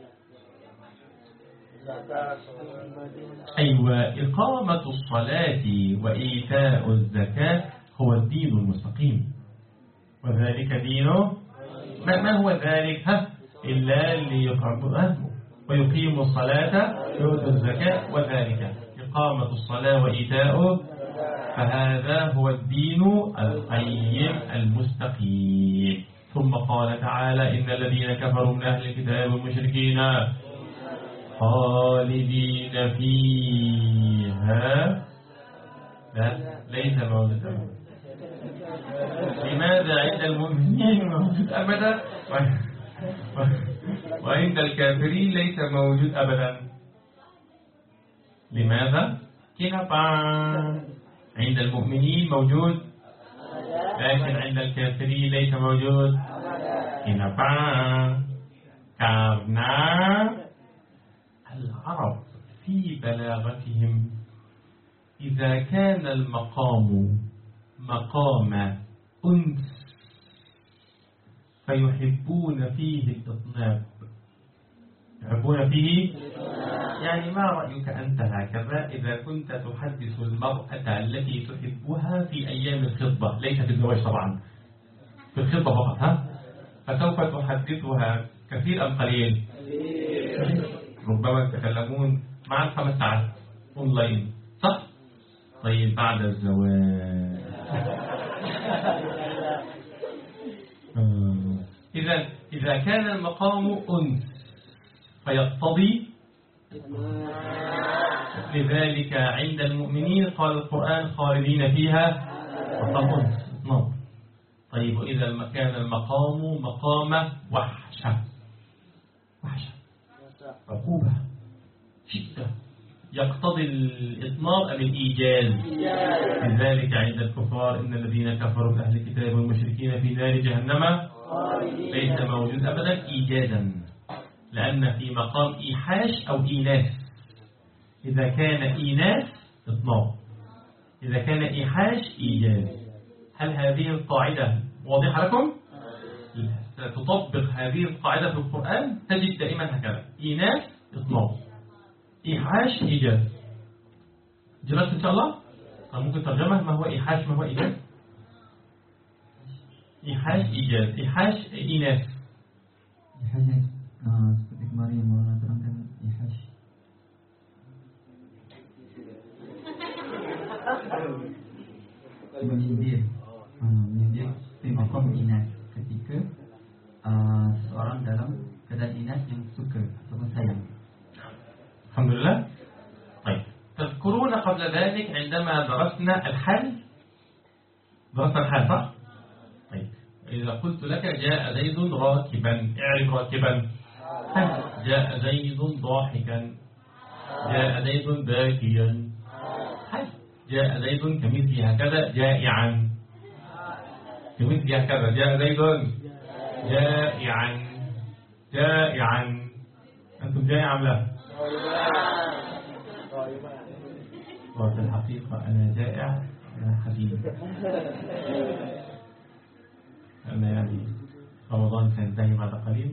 أيوة إقامة الصلاة وإيتاء الزكاة هو الدين المستقيم. وذلك دينه ما هو ذلك؟ إلا ليقاموا ويقيموا الصلاة ويؤتوا الزكاة، وذلك إقامة الصلاة وإيتاء، فهذا هو الدين القيم المستقيم. ثم قال تعالى إن الذين كفروا من أهل الكتاب والمشركين خالدين فيها. لا ليس موجود. لماذا عند المؤمنين موجود أبدا وعند الكافرين ليس موجود أبدا؟ لماذا؟ كنفا عند المؤمنين موجود لكن عند الكافرين ليس موجود. كنفا كارنا العرب في بلاغتهم إذا كان المقام مقام أنس فيحبون فيه الإطناب. يحبون فيه يعني ما رأيك أنت هكذا إذا كنت تحدث المرأة التي تحبها في أيام الخطبة، ليس في الزواج طبعا، في الخطبة فقط، ها؟ فسوف تحدثها كثير أم قليل؟ ربما يتكلمون معا 5 ساعات أونلاين، صح؟ طيب بعد الزواج إذا كان المقام أنس فيقتضي، لذلك عند المؤمنين قال القرآن خالدين فيها وطبعا نار. طيب إذا كان المقام مقام وحشة عقوبة شدة يقتضي الإطناب أم الإيجاز؟ لذلك عند الكفار إن الذين كفروا من أهل الكتاب والمشركين في نار جهنم ليس موجود أبدا إيجازا، لأن في مقام إيحاش أو إيناس. إذا كان إيناس إطناب، إذا كان إيحاش إيجاز. هل هذه القاعدة واضحة لكم؟ تطبق هذه القاعدة في القرآن تجد دائما هكذا: إيناس إطناب، إيحاش إيجاز. جلست إن شاء الله؟ ممكن ترجمة ما هو إيحاش ما هو إيجاز؟ إيحاش إيجاز، إيحاش إيناس. إيحاش seperti kemarin yang mau terangkan إيحاش. Menyindir di makom inas ketika seseorang dalam keadaan inas yang suka ataupun sayang. الحمد لله. طيب تذكرون قبل ذلك عندما درسنا الحال، درسنا الحال صح؟ طيب إذا قلت لك جاء زيد راكبا، اعرف راكبا. جاء زيد ضاحكا، جاء زيد باكيا. جاء زيد كمثل هكذا جائعا، كمثل هكذا جاء زيد جائعا جائعا. أنتم جائعا لا؟ وفي الحقيقة أنا جائع يا حبيبي. أنا يعني رمضان سينتهي بعد قليل،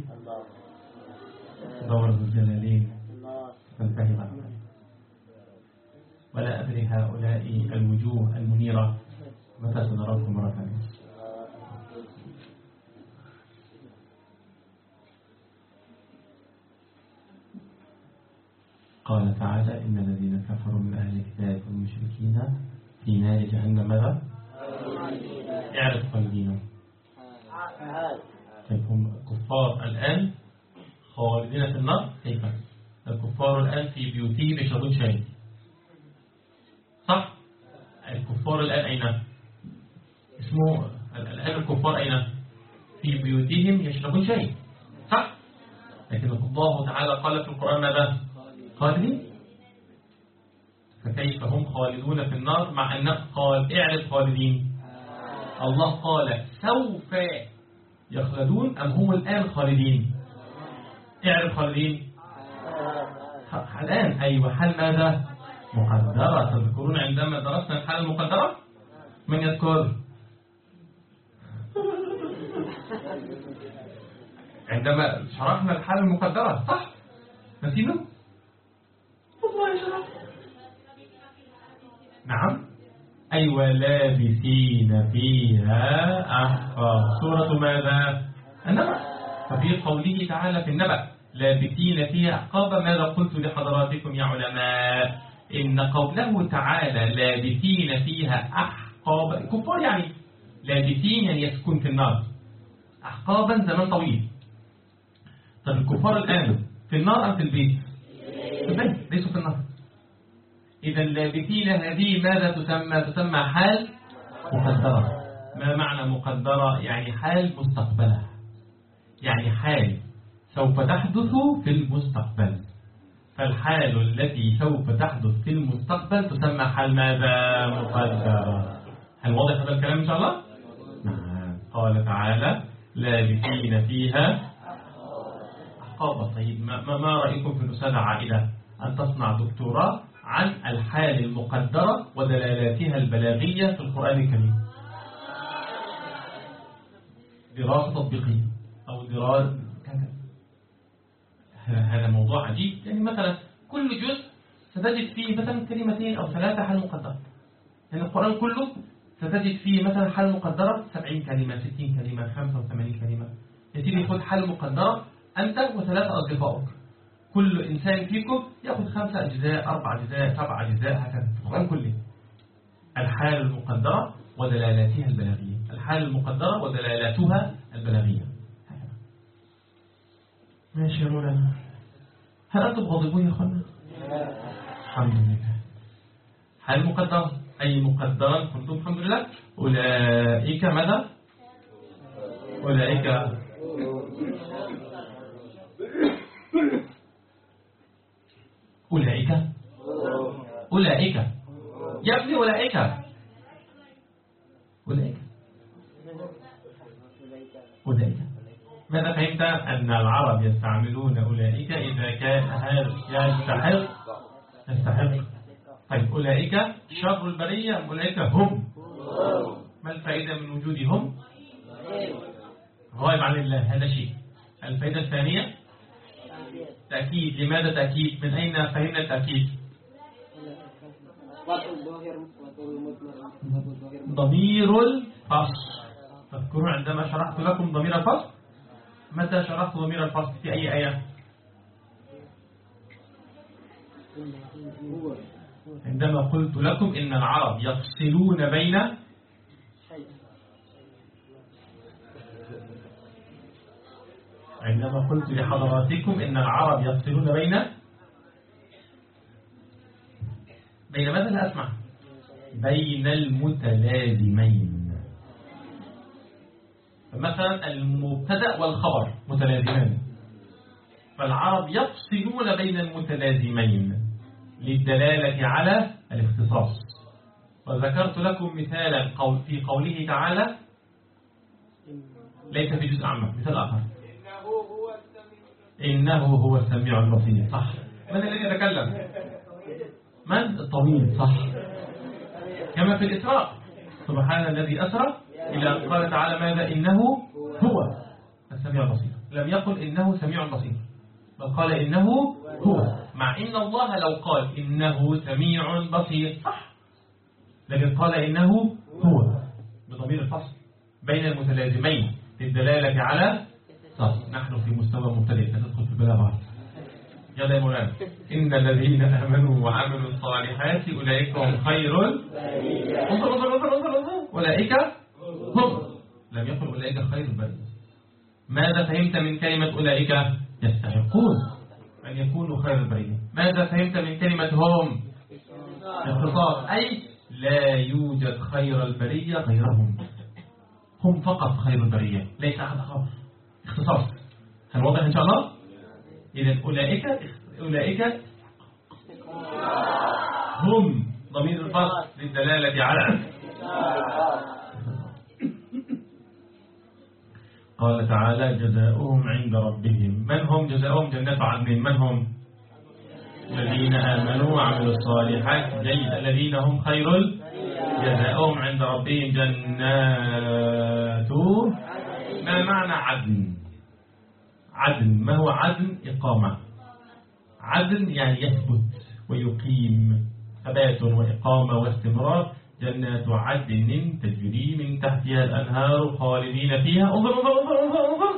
دورة الجلالين تنتهي بعد قليل، ولا أدري هؤلاء الوجوه المنيرة متى سنراكم مرة ثانية. قال تعالى: إن الذين كفروا من أهل الكتاب والمشركين في نار جهنم ماذا؟ اعرف خالدين. طيب هم الكفار الآن خالدين في النار؟ كيف؟ الكفار الآن في بيوتهم يشربون شاي، صح؟ الكفار الآن أين؟ اسمه الآن الكفار أين؟ في بيوتهم يشربون شاي، صح؟ لكن الله تعالى قال في القرآن ماذا؟ خالدين. فكيف هم خالدون في النار مع أنه قال اعرف خالدين؟ الله قال سوف يخلدون أم هم الآن خالدين؟ اعرف خالدين الآن. أيوة، حال ماذا؟ مقدرة. تذكرون عندما درسنا الحال المقدرة؟ من يذكر؟ عندما شرحنا الحال المقدرة، صح؟ نسينا؟ والله شرح. نعم، أيوة، لابسين فيها أحقاب. سورة ماذا؟ النبأ. ففي قوله تعالى في النبأ لابسين فيها أحقابا، ماذا قلت لحضراتكم يا علماء؟ إن قوله تعالى لابسين فيها أحقابا، كفار يعني لابسين يعني يسكن في النار، أحقابا زمان طويل. طب الكفار الآن في النار أم في البيت؟ في البيت، ليسوا في النار. إذا اللابثين هذه ماذا تسمى؟ تسمى حال مقدرة. ما معنى مقدرة؟ يعني حال مستقبلة، يعني حال سوف تحدث في المستقبل. فالحال التي سوف تحدث في المستقبل تسمى حال ماذا؟ مقدرة. هل واضح هذا الكلام إن شاء الله؟ نعم. قال تعالى لابثين فيها أحقابا. طيب ما رأيكم في الأستاذة عائلة أن تصنع دكتوراه عن الحال المقدرة ودلالاتها البلاغية في القرآن الكريم؟ دراسة تطبيقية. أو ضرار كذا. هذا موضوع عجيب. يعني مثلا كل جزء ستجد فيه مثلا كلمتين أو 3 حال مقدرة. يعني القرآن كله ستجد فيه مثلا حال مقدرة 70 كلمة 60 كلمة 85 كلمة. يسير خد حال مقدرة أنت و3 أصدقائك، كل إنسان فيكم يأخذ 5 أجزاء 4 أجزاء 7 أجزاء هكذا في القرآن كله. الحال المقدرة ودلالاتها البلاغية، الحال المقدرة ودلالاتها البلاغية. ماشي يا مولانا. هل أنتم غاضبون يا أخوانا؟ الحمد لله. حال مقدرة أي مقدرا كنتم الحمد لله. أولئك ماذا؟ أولئك أولئك أولئك يا ابني أولئك أولئك أولئك. ماذا فهمت؟ أن العرب يستعملون أولئك إذا كان هذا يستحق. طيب أولئك شر البرية، أولئك هم. ما الفائدة من وجودهم؟ غائب عن الله، هذا شيء. الفائدة الثانية تأكيد. لماذا تأكيد؟ من أين فهمنا التأكيد؟ ضمير الفصل. تذكرون عندما شرحت لكم ضمير الفصل؟ متى شرحت ضمير الفصل؟ في أي آية؟ عندما قلت لكم إن العرب يفصلون بين عندما قلت لحضراتكم إن العرب يفصلون بين ماذا؟ لا أسمع. بين المتلازمين. مثلا المبتدأ والخبر متلازمان، فالعرب يفصلون بين المتلازمين للدلالة على الاختصاص. وذكرت لكم مثالا في قوله تعالى ليس في جزء عامة. مثال آخر إنه هو السميع البصير. صح. من الذي يتكلم؟ من؟ الطويل. صح. كما في الإسراء سبحان الذي أسرى إلى أن قال تعالى ماذا؟ إنه هو السميع البصير. لم يقل إنه سميع بصير، بل قال إنه هو، مع إن الله لو قال إنه سميع بصير صح، لكن قال إنه هو بضمير الفصل بين المتلازمين للدلالة على صح. نحن في مستوى مبتدئ، ندخل في البلاغة. يلا يا مولانا. إن الذين آمنوا وعملوا الصالحات أولئك هم خير أولئك هم. لم يقل أولئك خير البرية. ماذا فهمت من كلمة أولئك؟ يستحقون أن يكونوا خير البرية. ماذا فهمت من كلمة هم؟ اختصاص، أي لا يوجد خير البرية غيرهم، هم فقط خير البرية، ليس أحد آخر. اختصاص. هل واضح إن شاء الله؟ إذن أولئك هم ضمير الفصل للدلالة على. قال تعالى جزاؤهم عند ربهم. من هم جزاؤهم؟ جنات عدن. من هم؟ الذين آمنوا وعملوا الصالحات. جيد. الذين هم خير جزاؤهم عند ربهم جنات. ما معنى عدن؟ عدن ما هو عدن؟ إقامة. عدن يعني يثبت ويقيم، ثبات وإقامة واستمرار. جنات عدن تجري من تحتها الأنهار خالدين فيها. انظر انظر انظر انظر انظر.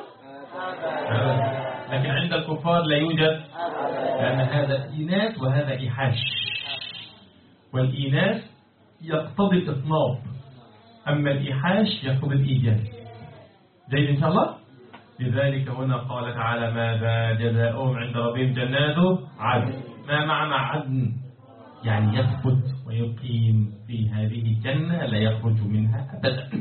لكن عند الكفار لا يوجد، لأن هذا إيناس وهذا إيحاش، والإيناس يقتضي الإطناب، أما الإيحاش يقتضي الإيجاز. جيد إن شاء الله. لذلك هنا قال تعالى ماذا؟ جزاؤهم عند ربهم جنات عدن. ما معنى عدن؟ يعني يثبت ويقيم في هذه الجنة، لا يخرج منها أبدا.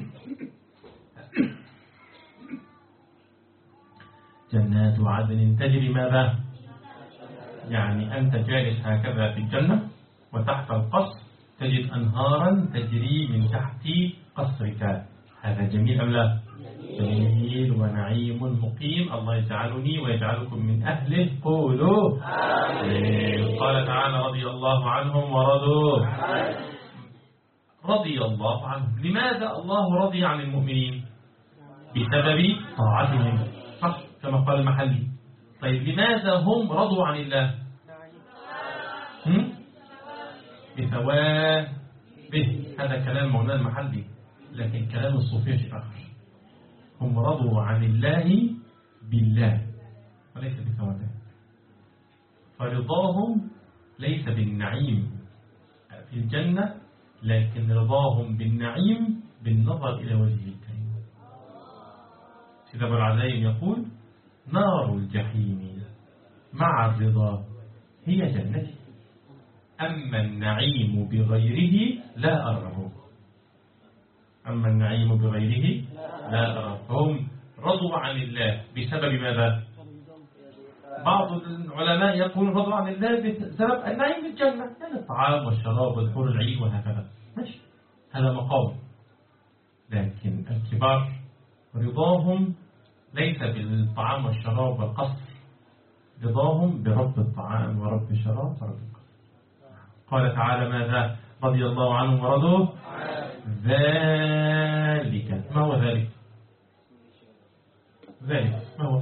جنات عدن تجري ماذا؟ يعني أنت جالس هكذا في الجنة وتحت القصر تجد أنهارا تجري من تحت قصرك. هذا جميل أم لا؟ جميل ونعيم مقيم. الله يجعلني ويجعلكم من أهله. قولوا آمين. قال تعالى رضي الله عنهم ورضوا. رضي الله عنهم. لماذا الله رضي عن المؤمنين؟ بسبب طاعتهم. كما قال المحلي. طيب لماذا هم رضوا عن الله؟ بثوابه. هذا كلام مولانا المحلي، لكن كلام الصوفية شيء آخر. هم رضوا عن الله بالله وليس بثوابه. فرضاهم ليس بالنعيم في الجنة، لكن رضاهم بالنعيم بالنظر إلى وجهه الكريم. سيد أبو العزايم يقول: نار الجحيم مع الرضا هي جنتي، أما النعيم بغيره لا أره. أما النعيم بغيره لا أره. هم رضوا عن الله بسبب ماذا؟ بعض العلماء يقولون رضوا عن الله بسبب النعيم في الجنة، يعني الطعام والشراب والحور العين وهكذا، ماشي، هذا مقام. لكن الكبار رضاهم ليس بالطعام والشراب والقصر، رضاهم برب الطعام ورب الشراب ورب القصر. قال تعالى: ماذا؟ رضي الله عنهم ورضوا ذلك. ما هو ذلك؟ ذلك ما هو؟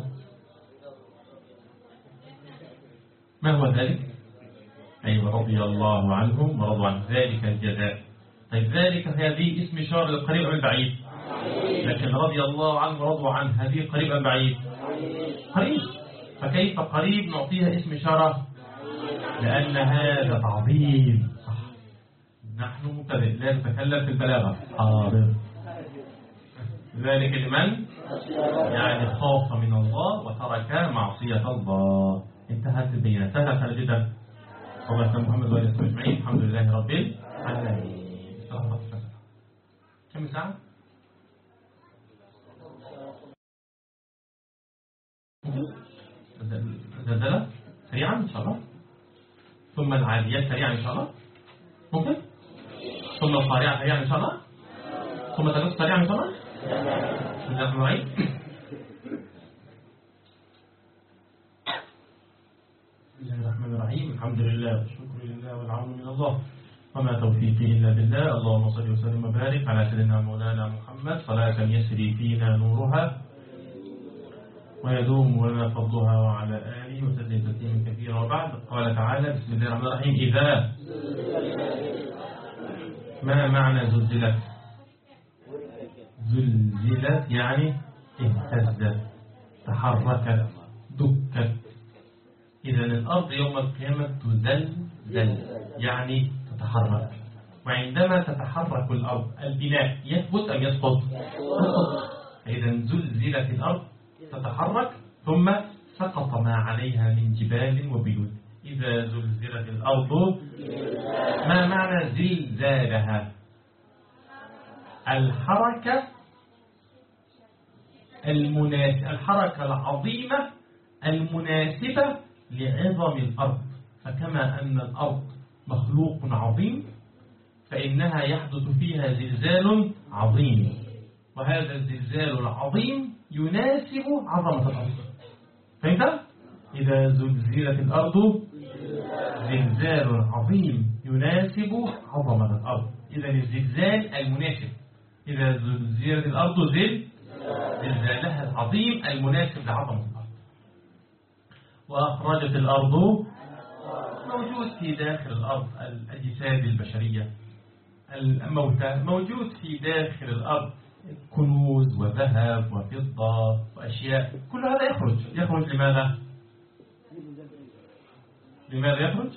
ما هو ذلك؟ أيوة، رضي الله عنهم ورضوا عن ذلك الجزاء. طيب ذلك هذه اسم إشارة للقريب أم البعيد؟ لكن رضي الله عنه ورضوا عن هذه قريب أم بعيد؟ قريب. فكيف قريب نعطيها اسم إشارة؟ لأن هذا تعظيم. صح، نحن مبتدئ لا نتكلم في البلاغة. حاضر. ذلك لمن؟ يعني خاف من الله وترك معصية الله. انتهت البينة، سهلة جدا. وبارك محمد وعلى آله أجمعين. الحمد لله رب العالمين. كم ساعة؟ زلزلة سريعا إن شاء الله، ثم العاديات سريعا إن شاء الله، ممكن، ثم القارعة سريعا إن شاء الله، ثم تنص سريعا إن شاء الله. بسم الله الرحمن الرحيم. بسم الله الرحمن الرحيم. الحمد لله والشكر لله والعون من الله، وما توفيقي إلا بالله. اللهم صل وسلم وبارك على سيدنا مولانا محمد صلاة يسري فينا نورها ويدوم لنا فضلها، وعلى آله وسلم تسليما كثيرا. وبعد، قال تعالى: بسم الله الرحمن الرحيم. إذا. ما معنى زلزلت؟ زلزلت يعني اهتزت، تحركت، دكت. إذا الأرض يوم القيامة تزلزل يعني تتحرك. وعندما تتحرك الأرض البناء يثبت أم يسقط؟ إذا زلزلت الأرض تتحرك ثم سقط ما عليها من جبال وبيوت. إذا زلزلت الأرض. ما معنى زلزالها؟ الحركة الحركة العظيمة المناسبة لعظم الأرض. فكما أن الأرض مخلوق عظيم، فإنها يحدث فيها زلزال عظيم، وهذا الزلزال العظيم يناسب عظمة الأرض. فهمت؟ إذا زلزلت الأرض زلزال عظيم يناسب عظمة الأرض. إذا الزلزال المناسب. إذا زلزلت الأرض زلزالها العظيم المناسب لعظمة الأرض. وأخرجت الأرض. موجود في داخل الأرض الأجساد البشرية، الموتى، موجود في داخل الأرض كنوز وذهب وفضة وأشياء، كل هذا يخرج لماذا؟ لماذا يخرج؟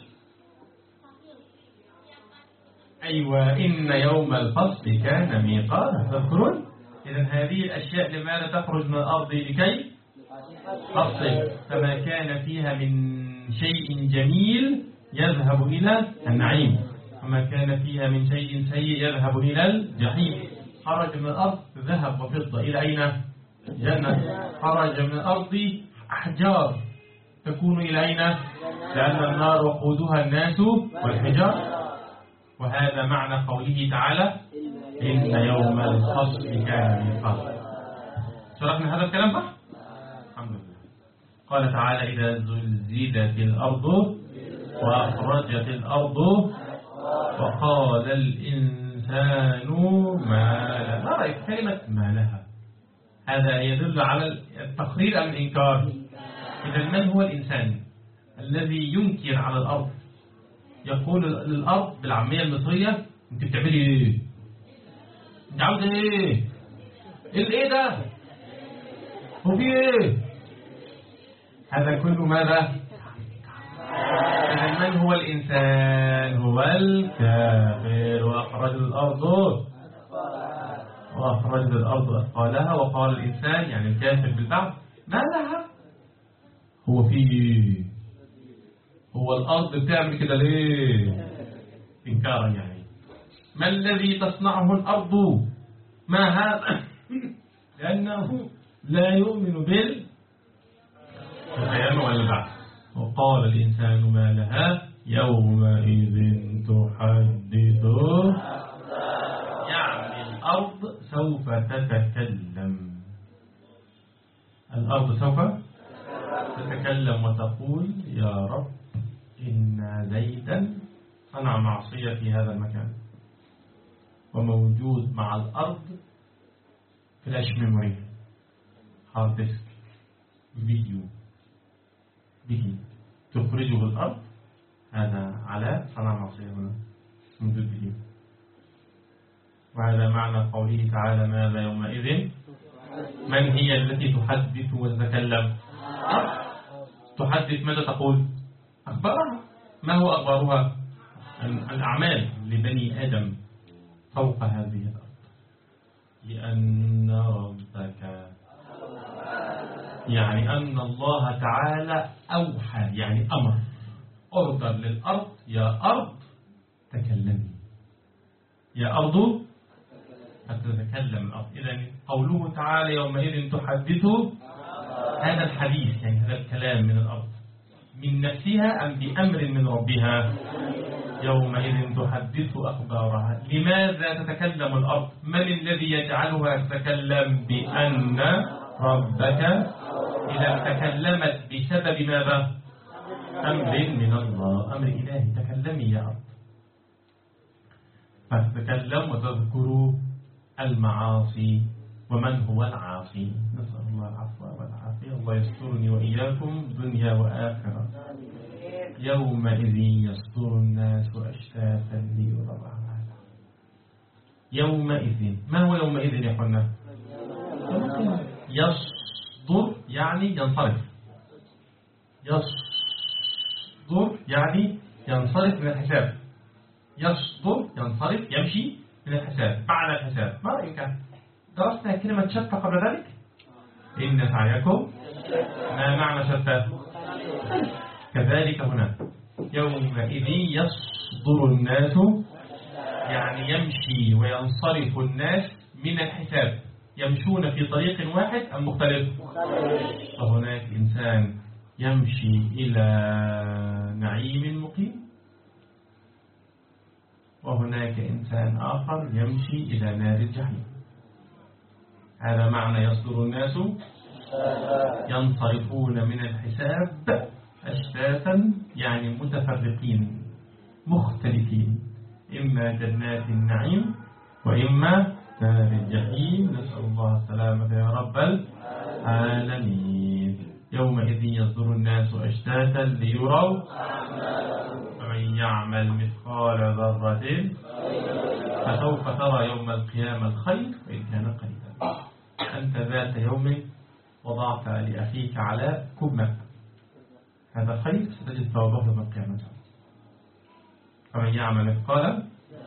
أيوة، إن يوم الفصل كان ميقاتا، تذكرون؟ إذن هذه الأشياء لماذا تخرج من الأرض؟ لكي تفصل. فما كان فيها من شيء جميل يذهب إلى النعيم، وما كان فيها من شيء سيء يذهب إلى الجحيم. خرج من الأرض ذهب وفضة إلى أين؟ جنة. خرج من الأرض أحجار تكون إلى أين؟ لأن النار وقودها الناس والحجار. وهذا معنى قوله تعالى: إن يوم الفصل كان ميقاتا. شرحنا هذا الكلام صح؟ الحمد لله. قال تعالى: إذا زلزلت الأرض وأخرجت الأرض وقال الإنسان ما لها. ما رأيك كلمة ما لها؟ هذا يدل على التقرير أم الإنكار؟ إذا من هو الإنسان الذي ينكر على الأرض؟ يقول للأرض بالعامية المصرية أنت بتعملي إيه؟ أنت عاوزة إيه؟ إيه ده؟ هو في إيه؟ هذا كله ماذا؟ إذا من هو الإنسان؟ هو الكافر. وأخرج الأرض أثقالها وقال الإنسان يعني الكافر بالبعض ما لها؟ هو في هو الأرض بتعمل كده ليه؟ إنكارا يعني. ما الذي تصنعه الأرض؟ ما هذا؟ لأنه لا يؤمن بالقيامة والبعث. وقال الإنسان ما لها يومئذ تحدث، يعني الأرض سوف تتكلم. الأرض سوف تتكلم وتقول يا رب إن زيدا صنع معصية في هذا المكان، وموجود مع الأرض فلاش ميموري، هارد ديسك، فيديو به تخرجه الأرض، هذا على صنع معصية هنا موجود فيديو. وهذا معنى قوله تعالى ماذا يومئذ. من هي التي تحدث وتتكلم؟ تحدث ماذا تقول؟ أخبارها. ما هو أخبارها؟ الأعمال لبني آدم فوق هذه الأرض. لأن ربك يعني أن الله تعالى أوحى يعني أمر أردر للأرض يا أرض تكلمي، يا أرض فتتكلم الأرض. إذن قوله تعالى يومئذ تحدث، هذا الحديث يعني هذا الكلام من الأرض من نفسها أم بأمر من ربها؟ يومئذ تحدث أخبارها. لماذا تتكلم الأرض؟ من الذي يجعلها تتكلم؟ بأن ربك. إذا تكلمت بسبب ماذا؟ أمر من الله، أمر إلهي. تكلمي يا أرض، فتتكلم وتذكر المعاصي ومن هو العاصي. نسأل الله العفو والعافية. الله يسترني وإياكم دنيا وآخرة. يومئذ يصدر الناس أشتاتا ليروا أعمالهم. يومئذ، ما هو يومئذ يا أخوانا؟ يصدر يعني ينصرف، يصدر يعني ينصرف من الحساب. يصدر ينصرف يمشي من الحساب، بعد الحساب. ما رأيك؟ درسنا كلمة شتى قبل ذلك؟ إن سعيكم. ما معنى شتى؟ كذلك هنا يومئذ يصدر الناس يعني يمشي وينصرف الناس من الحساب. يمشون في طريق واحد أم مختلف؟ فهناك إنسان يمشي إلى نعيم مقيم، وهناك إنسان آخر يمشي إلى نار الجحيم. هذا معنى يصدر الناس، ينصرفون من الحساب أشتاتا يعني متفرقين مختلفين، إما جنات النعيم وإما نار الجحيم. نسأل الله السلامة يا رب العالمين. يومئذ يصدر الناس أشتاتا ليروا، فمن يعمل مثقال ذرة فسوف ترى يوم القيامة الخير وإن كان قليلا. أنت ذات يوم وضعت لأخيك على كوب ماء، هذا خير ستجد ثوابه يوم القيامة. فمن يعمل مثقال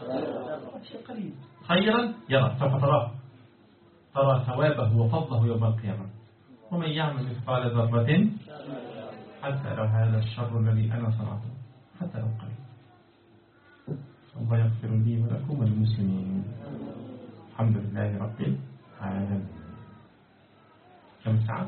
خيرا يرى، سوف ترى ثوابه وفضله يوم القيامة. ومن يعمل مثقال ذرة حتى لو هذا الشر الذي أنا صنعته حتى لو قليل. الله يغفر لي ولكم وللمسلمين. الحمد لله رب العالمين. كم ساعة؟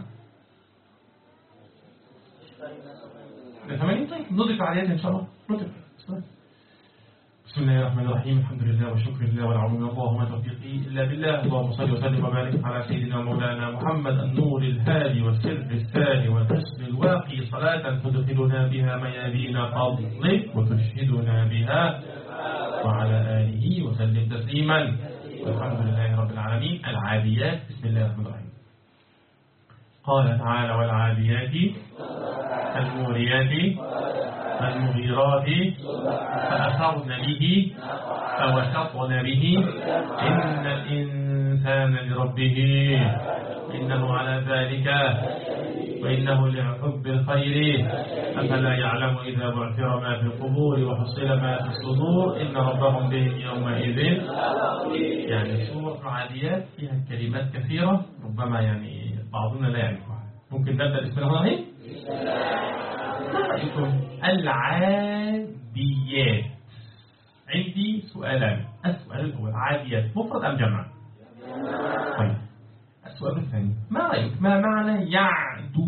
80. طيب نضيف عليها إن شاء الله. نضيف. بسم الله الرحمن الرحيم. الحمد لله وشكر الله والعون من الله وما توفيقي إلا بالله. اللهم صل وسلم وبارك على سيدنا مولانا محمد النور الهادي والسر الثاني والحسن الواقي، صلاة تدخلنا بها ميادين فضلك وتشهدنا بها، وعلى آله وسلم تسليما. والحمد لله رب العالمين. العاديات. بسم الله الرحمن الرحيم. قال تعالى والعاديات فالموريات فالمغيرات فأثرن به فوسطن به إن الإنسان لربه إنه على ذلك وإنه لحب الخير أفلا يعلم إذا بعثر ما في القبور وحصل ما في الصدور إن ربهم بهم يومئذ. يعني سورة العاديات فيها كلمات كثيرة ربما يعني بعضنا لا يعرفها. ممكن نبدأ بسم الله الرحمن الرحيم. ما رأيكم العاديات؟ عندي سؤالان. السؤال الأول عاديات مفرد أم جمع؟ طيب السؤال الثاني ما رأيك ما معنى يعدو؟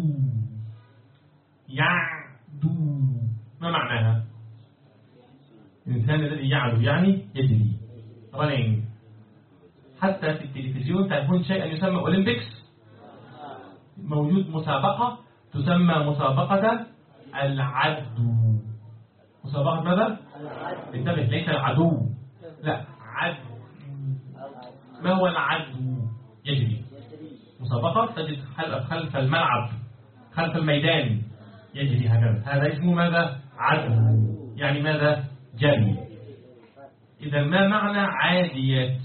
يعدو ما معناها؟ الإنسان الذي يعدو يعني يجري running. حتى في التلفزيون تكون شيئا يسمى أولمبيكس، موجود مسابقة تسمى مسابقة العدو. مسابقة ماذا؟ انتبه ليس العدو، لا عدو. ما هو العدو؟ يجري. مسابقة تجد خلف الملعب خلف الميدان يجري هكذا، هذا اسمه ماذا؟ عدو. يعني ماذا؟ جري. إذا ما معنى عاديات؟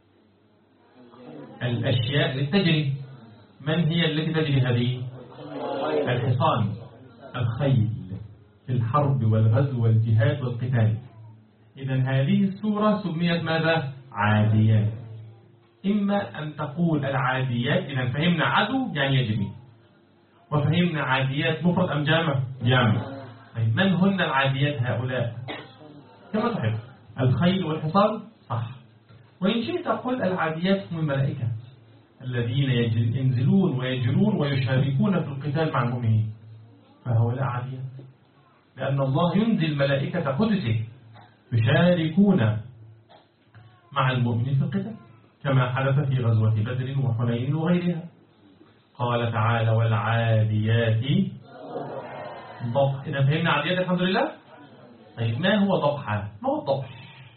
الأشياء التي تجري. من هي التي تجري هذه؟ الحصان، الخيل في الحرب والغزو والجهاد والقتال. إذا هذه السورة سميت ماذا؟ عاديات. إما أن تقول العاديات إذا فهمنا عدو يعني يجري، وفهمنا عاديات مفرد أم جامع؟ جامع. طيب من هن العاديات هؤلاء؟ كما تحب. الخيل والحصان صح. وإن شئت تقول العاديات هم الملائكة الذين ينزلون ويجرون ويشاركون في القتال مع المؤمنين، فهؤلاء عاديات، لأن الله ينزل ملائكة قدسه يشاركون مع المؤمنين في القتال كما حدث في غزوة بدر وحنين وغيرها. قال تعالى والعاديات ضبحا. إذا فهمنا عاديات الحمد لله. طيب ما هو ضبحا؟ ما هو الضبح؟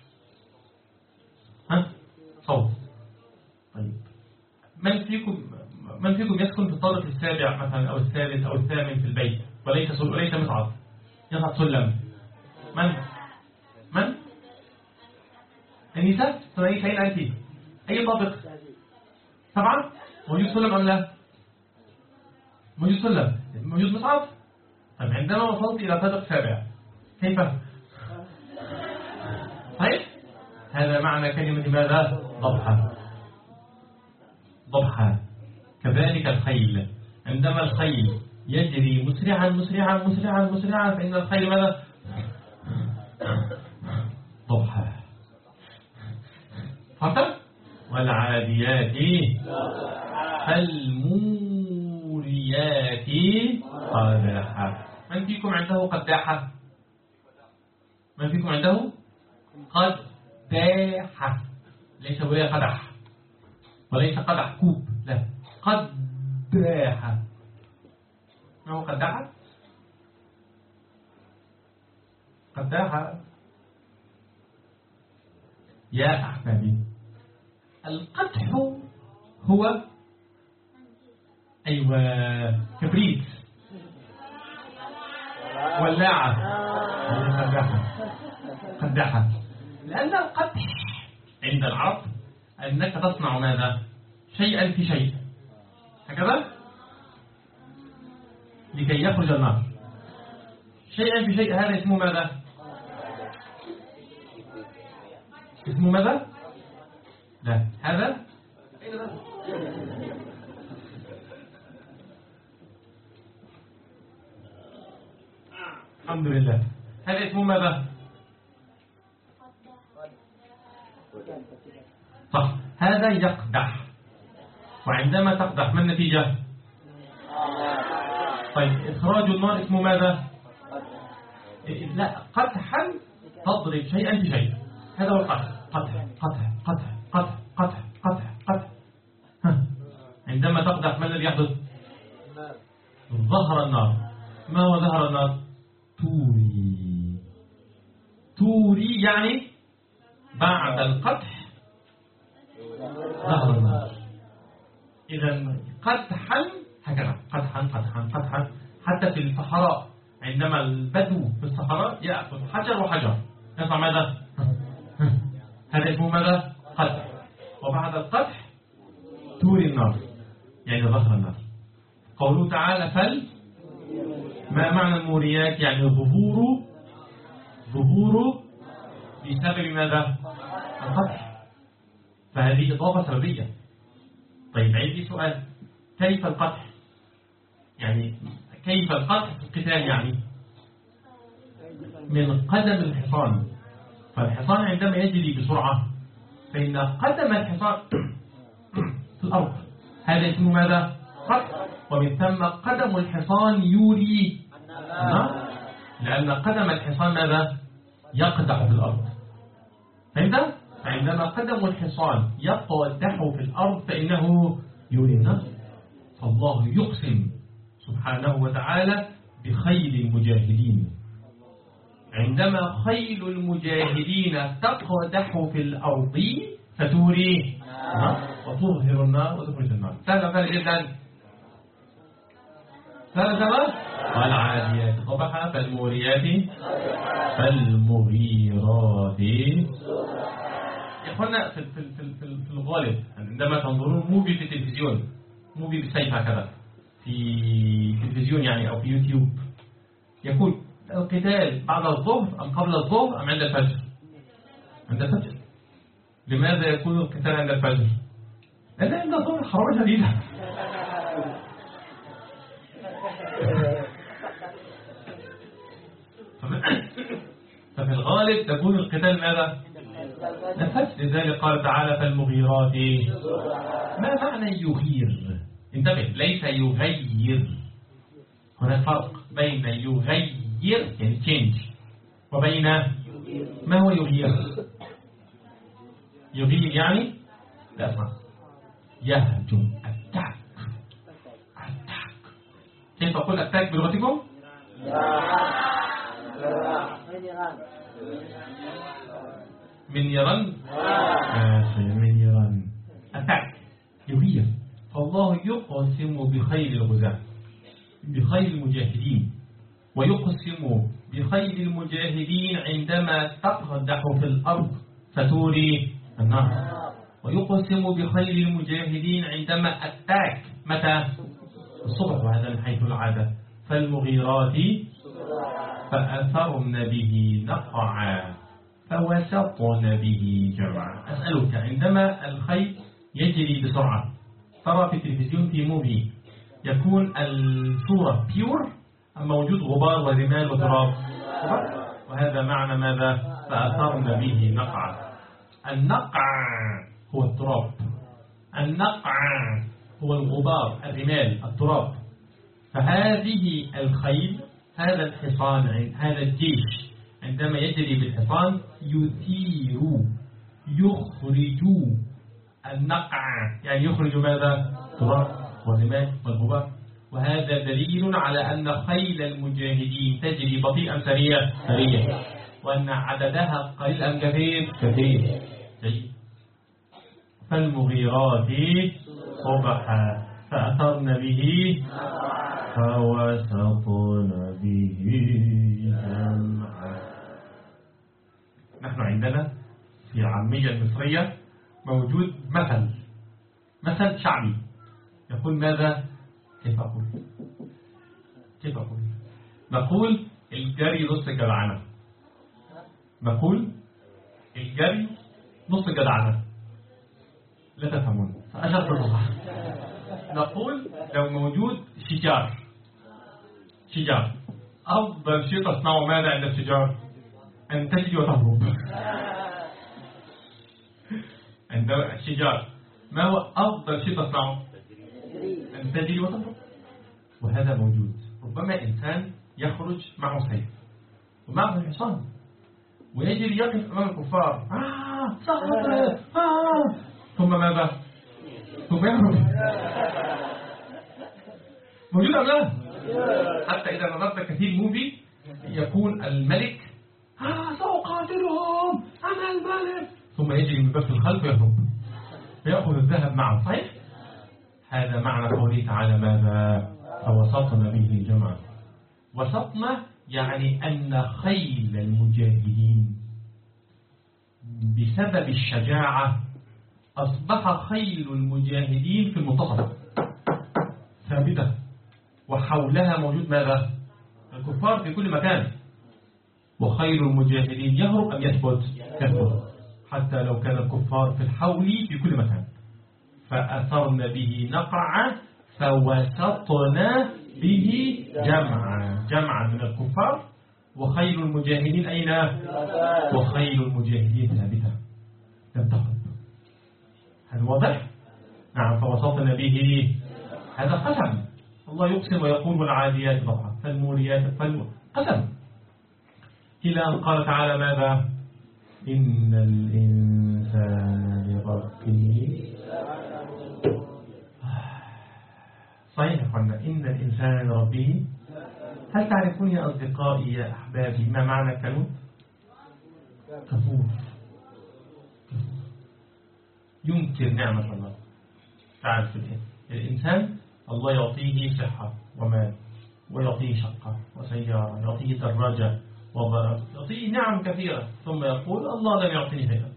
صوت. طيب من فيكم يسكن في الطابق السابع مثلا أو الثالث أو الثامن في البيت وليس مصعد، يصعد سلم؟ من؟ النساء. سؤالي سعيد أنت أي طابق؟ 7. موجود سلم أم لا؟ موجود سلم، موجود مصعد. طيب عندما وصلت إلى طابق 7 كيف؟ طيب هذا معنى كلمة ماذا؟ ضبحا. كذلك الخيل، عندما الخيل يجري مسرعا فإن الخيل ماذا؟ ضبحا. فهمت؟ والعاديات فالموريات قدحا. من فيكم عنده قداحة؟ من فيكم عنده قداحة؟ ليس ولا قدح وليس قدح كوب، لا قداحة. ما هو قداحة؟ قداحة يا أحبابي القدح هو أيوة كبريت ولاعة. قداحة لأن القدح عند العرب أنك تصنع ماذا؟ شيئا في شيء هكذا لكي يخرج النار. شيئا في شيء هذا اسمه ماذا؟ اسمه ماذا؟ لا هذا الحمد لله. هذا اسمه ماذا؟ صح. هذا يقدح. وعندما تقدح ما النتيجة؟ طيب إخراج النار اسمه ماذا؟ لا قدحا تضرب شيئا في شيء. هذا هو القدح. قدح. عندما تقدح ما الذي يحدث؟ ظهر النار. ما هو ظهر النار؟ توري يعني بعد القدح ظهر النار. إذا قدحا هكذا قدحا حتى في الصحراء عندما البدو في الصحراء يأخذ حجر وحجر يصنع ماذا؟ هذا اسمه ماذا؟ قدح. وبعد القدح توري النار يعني ظهر النار. قوله تعالى ما معنى الموريات؟ يعني ظهور بسبب ماذا؟ القدح. فهذه إضافة سببية. طيب عندي سؤال، كيف القدح؟ يعني كيف القدح في القتال؟ يعني من قدم الحصان. فالحصان عندما يجري بسرعة فإن قدم الحصان في الأرض، هذا اسمه ماذا؟ قدح. ومن ثم قدم الحصان يوري النار، لأن قدم الحصان ماذا؟ يقدح في الأرض. فهمت؟ فعندما قدم الحصان يقدح في الأرض فإنه يوري النار. فالله يقسم سبحانه وتعالى بخيل المجاهدين. عندما خيل المجاهدين تقدح في الأرض فتوري وتظهر النار وتخرج النار. سهل جدا. سهل. والعاديات ضبحا فالموريات فالمغيرات. يا اخوانا في الغالب عندما تنظرون موفي في التلفزيون، موفي بالسيف هكذا في التلفزيون يعني أو في يوتيوب، يكون القتال بعد الظهر أم قبل الظهر أم عند الفجر؟ عند الفجر. لماذا يكون القتال عند الفجر؟ لأن عند الظهر حرارة شديدة. ففي الغالب تكون القتال ماذا؟ الفجر. لذلك قال تعالى فالمغيرات. ما معنى يغير؟ انتبه، ليس يغير. هناك فرق بين يغير يعني change وبين ما هو يغير. يغير يعني لا اسمع يهجم attack. كيف أقول attack بلغتكم؟ من يرن من يرن attack يغير. فالله يقسم بخيل الغزاة، بخيل المجاهدين، ويقسم بخيل المجاهدين عندما تقدح في الأرض فتوري النار، ويقسم بخيل المجاهدين عندما أتاك متى؟ الصبح، وهذا من حيث العادة. فالمغيرات فأثرن به نقعا فوسطن به جمعا. أسألك، عندما الخيل يجري بسرعة ترى في التلفزيون في موفي يكون الصورة بيور أم موجود غبار ورمال وتراب؟ وهذا معنى ماذا؟ فأثرن به نقعا. النقع هو التراب، النقع هو الغبار، الرمال، التراب. فهذه الخيل، هذا الحصان، هذا الجيش عندما يجري بالحصان يثير، يخرج النقع، يعني يخرج ماذا؟ تراب والرمال والغبار. وهذا دليل على أن خيل المجاهدين تجري بطيئا سريعا، وأن عددها قليل أم كثير؟ كثير. فالمغيرات صبحا فأثرن به فوسطن به جمعا. نحن عندنا في العامية المصرية موجود مثل شعبي يقول ماذا؟ كيف أقول؟ نقول الجري نص جدعنة. نقول الجري نص جدعنة. لا تفهمون فأشرت الرضا. نقول لو موجود شجار، أفضل شيء تصنعه ماذا عند الشجار؟ أن تجري وتهرب. عند الشجار ما هو أفضل شيء تصنعه؟ أن تجري وتهرب. وهذا موجود. ربما إنسان يخرج معه سيف ومعه حصان ويجري يقف أمام الكفار سقط ثم ماذا؟ ثم يهرب. موجود أم لا؟ حتى إذا نظرت كثير موفي يكون الملك سأقاتلهم أنا الملك، ثم يجري من باب الخلف ويهرب فيأخذ الذهب معه. صحيح؟ هذا معنى قوله تعالى ماذا؟ فوسطنا به جمعا. وسطنا يعني أن خيل المجاهدين بسبب الشجاعة أصبح خيل المجاهدين في المنتصف ثابتة، وحولها موجود ماذا؟ الكفار في كل مكان. وخيل المجاهدين يهرب أم يثبت؟ يثبت، حتى لو كان الكفار في الحول في كل مكان. فأثرن به نقعا فوسطنا به جمعا من الكفار. وخيل المجاهدين أين؟ وخيل المجاهدين ثابتة لم تخرب. هل واضح؟ نعم. فوسطنا به، هذا قسم. الله يقسم ويقول والعاديات ضبحا فالموريات قسم، إلى أن قال تعالى ماذا؟ إن الإنسان لربه. صحيح يا أخوانا، إن الإنسان لربه. هل تعرفون يا أصدقائي يا أحبابي ما معنى كنوت؟ كفور، ينكر نعمة الله. تعرف الإنسان الله يعطيه صحة ومال، ويعطيه شقة وسيارة، يعطيه دراجة وضرب، يعطيه نعم كثيرة، ثم يقول الله لم يعطيني شيئا.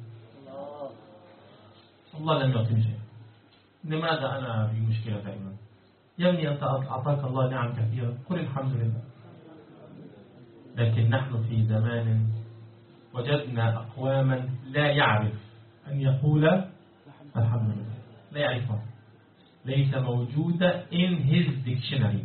الله لم يعطيني شيئا. لماذا أنا في مشكلة دائما؟ يا ابني أنت أعطاك الله نعم كثيرة، قل الحمد لله. لكن نحن في زمان وجدنا أقواما لا يعرف أن يقول الحمد لله، لا يعرفها، ليس موجودة in his dictionary.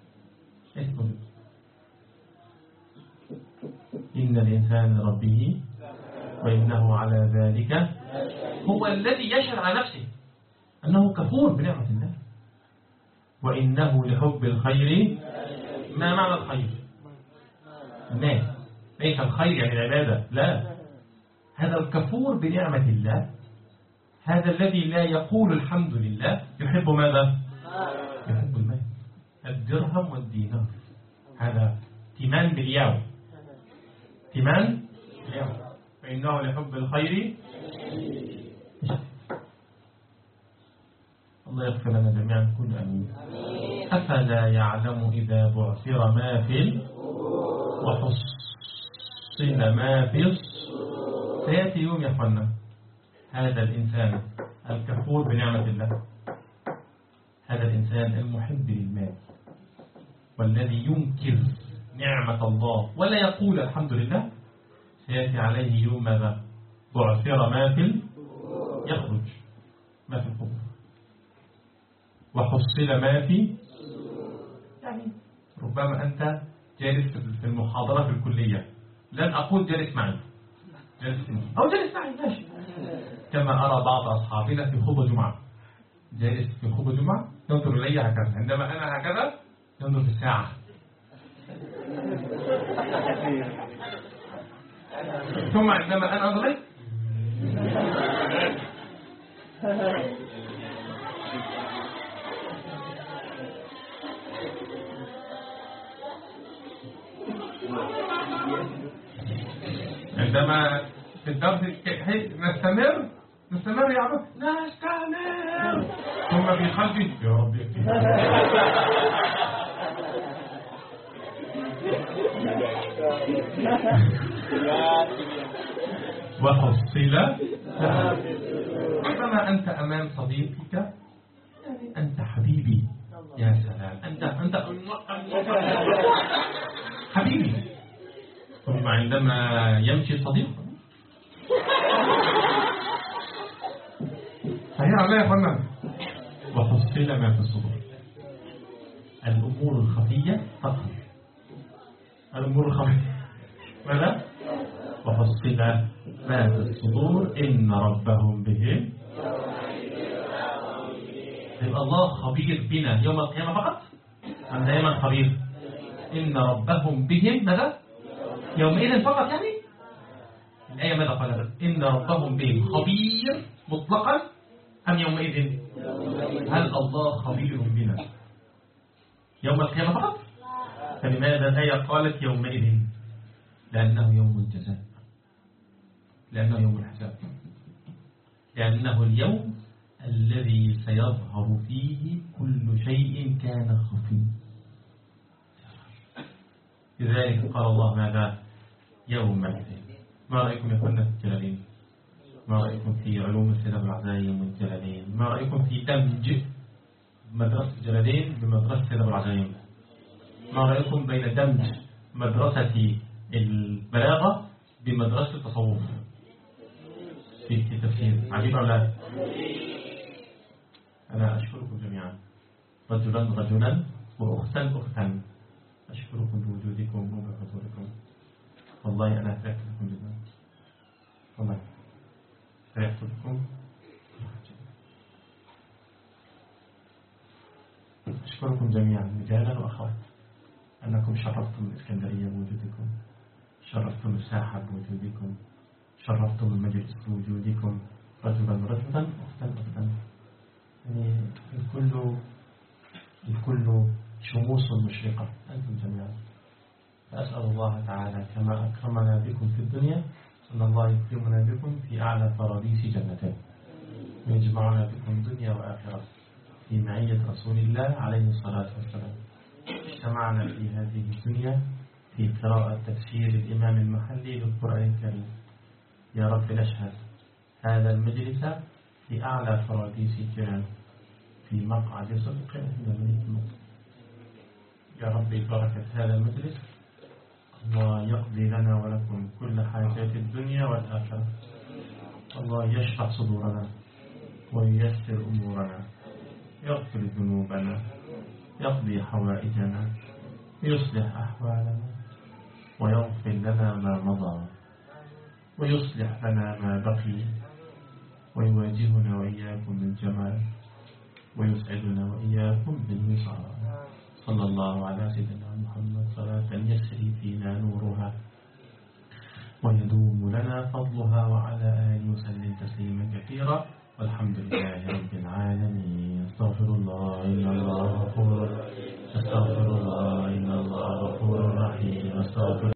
إن الإنسان ربه وإنه على ذلك هو الذي يشهد على نفسه أنه كفور بنعمة الله، وإنه لحب الخير. ما معنى الخير؟ الناس، ليس الخير يعني العبادة، لا. هذا الكفور بنعمة الله، هذا الذي لا يقول الحمد لله يحب ماذا؟ يحب المال، الدرهم والدينار. هذا تيمان بالياو، تيمان بالياو. فإنه لحب الخير. الله يغفر لنا جميعا، كل أمين. أفلا يعلم إذا بعثر ما في وحصل ما في. سيأتي يوم يا أخوانا هذا الإنسان الكفور بنعمة الله، هذا الإنسان المحب للمال والذي ينكر نعمة الله ولا يقول الحمد لله، سيأتي عليه يوم ماذا؟ بعثر ما في، يخرج ما في القبور، وحصل ما في. يعني ربما أنت جالس في المحاضرة في الكلية، لن أقول جالس معي، أو جالس معي ماشي، كما أرى بعض أصحابنا في خطبة جمعة، جالس في خطبة جمعة ينظر إلي هكذا، عندما أنا هكذا ينظر في الساعة، ثم عندما أنا أنظر عندما في الدرس نستمر يا عبد نستمر، ثم في قلبي يا ربي وحصل. عندما أنت أمام صديقك يعني أنت حبيبي، يا سلام، أنت حبيبي، ثم عندما يمشي صديق صحيح عليه يا فندم. وحصل ما في الصدور، الأمور الخفية تظهر، الأمور الخفية ماذا؟ وحصل ما في الصدور إن ربهم بهم. يبقى الله خبير بنا يوم القيامة فقط، أم دائما خبير؟ إن ربهم بهم ماذا؟ يومئذ فقط يعني؟ الآية ماذا قالت؟ إن ربهم بهم خبير مطلقا أم يومئذ؟ هل الله خبير بنا يوم القيامة فقط؟ فلماذا الآية قالت يومئذ؟ لأنه يوم الجزاء، لأنه يوم الحساب، لأنه اليوم الذي سيظهر فيه كل شيء كان خفي. لذلك قال الله ماذا يومئذ. ما رأيكم يا كنا الجلالين؟ ما رأيكم في علوم السيدة العزايم والجلالين؟ ما رأيكم في دمج مدرسة الجلالين بمدرسة السيدة العزايم؟ ما رأيكم بين دمج مدرسة البلاغة بمدرسة التصوف في التفسير؟ عجيب ولا لا؟ أنا أشكركم جميعا، رجلا رجلا وأختا أختا، أشكركم بوجودكم وبحضوركم. والله أنا فرحت بكم جدا، والله فرحت بكم. أشكركم جميعا رجالا وأخوات أنكم شرفتم الإسكندرية بوجودكم، شرفتم الساحة بوجودكم، شرفتم المجلس بوجودكم، رجلا رجلا أختا أختا. يعني الكل شموس مشرقة أنتم جميعا. فأسأل الله تعالى كما أكرمنا بكم في الدنيا أن الله يكرمنا بكم في أعلى فراديس جنته، ويجمعنا بكم دنيا وآخرة في معية رسول الله عليه الصلاة والسلام. اجتمعنا في هذه الدنيا في قراءة تفسير الإمام المحلي للقرآن الكريم. يا رب نشهد هذا المجلس في أعلى فراديس الجنان في مقعد صدق عند ملك الموت. يا رب بركة هذا المجلس الله يقضي لنا ولكم كل حاجات الدنيا والآخرة. الله يشرح صدورنا وييسر أمورنا، يغفر ذنوبنا، يقضي حوائجنا، يصلح أحوالنا، ويغفر لنا ما مضى، ويصلح لنا ما بقي، ويواجهنا وإياكم بالجمال، ويسعدنا وإياكم بالوصال. صلى الله على سيدنا محمد صلاة يسري فينا نورها ويدوم لنا فضلها، وعلى آله وسلم تسليما كثيرا، والحمد لله رب العالمين. استغفر الله إن الله غفور، استغفر الله إن الله غفور رحيم، استغفر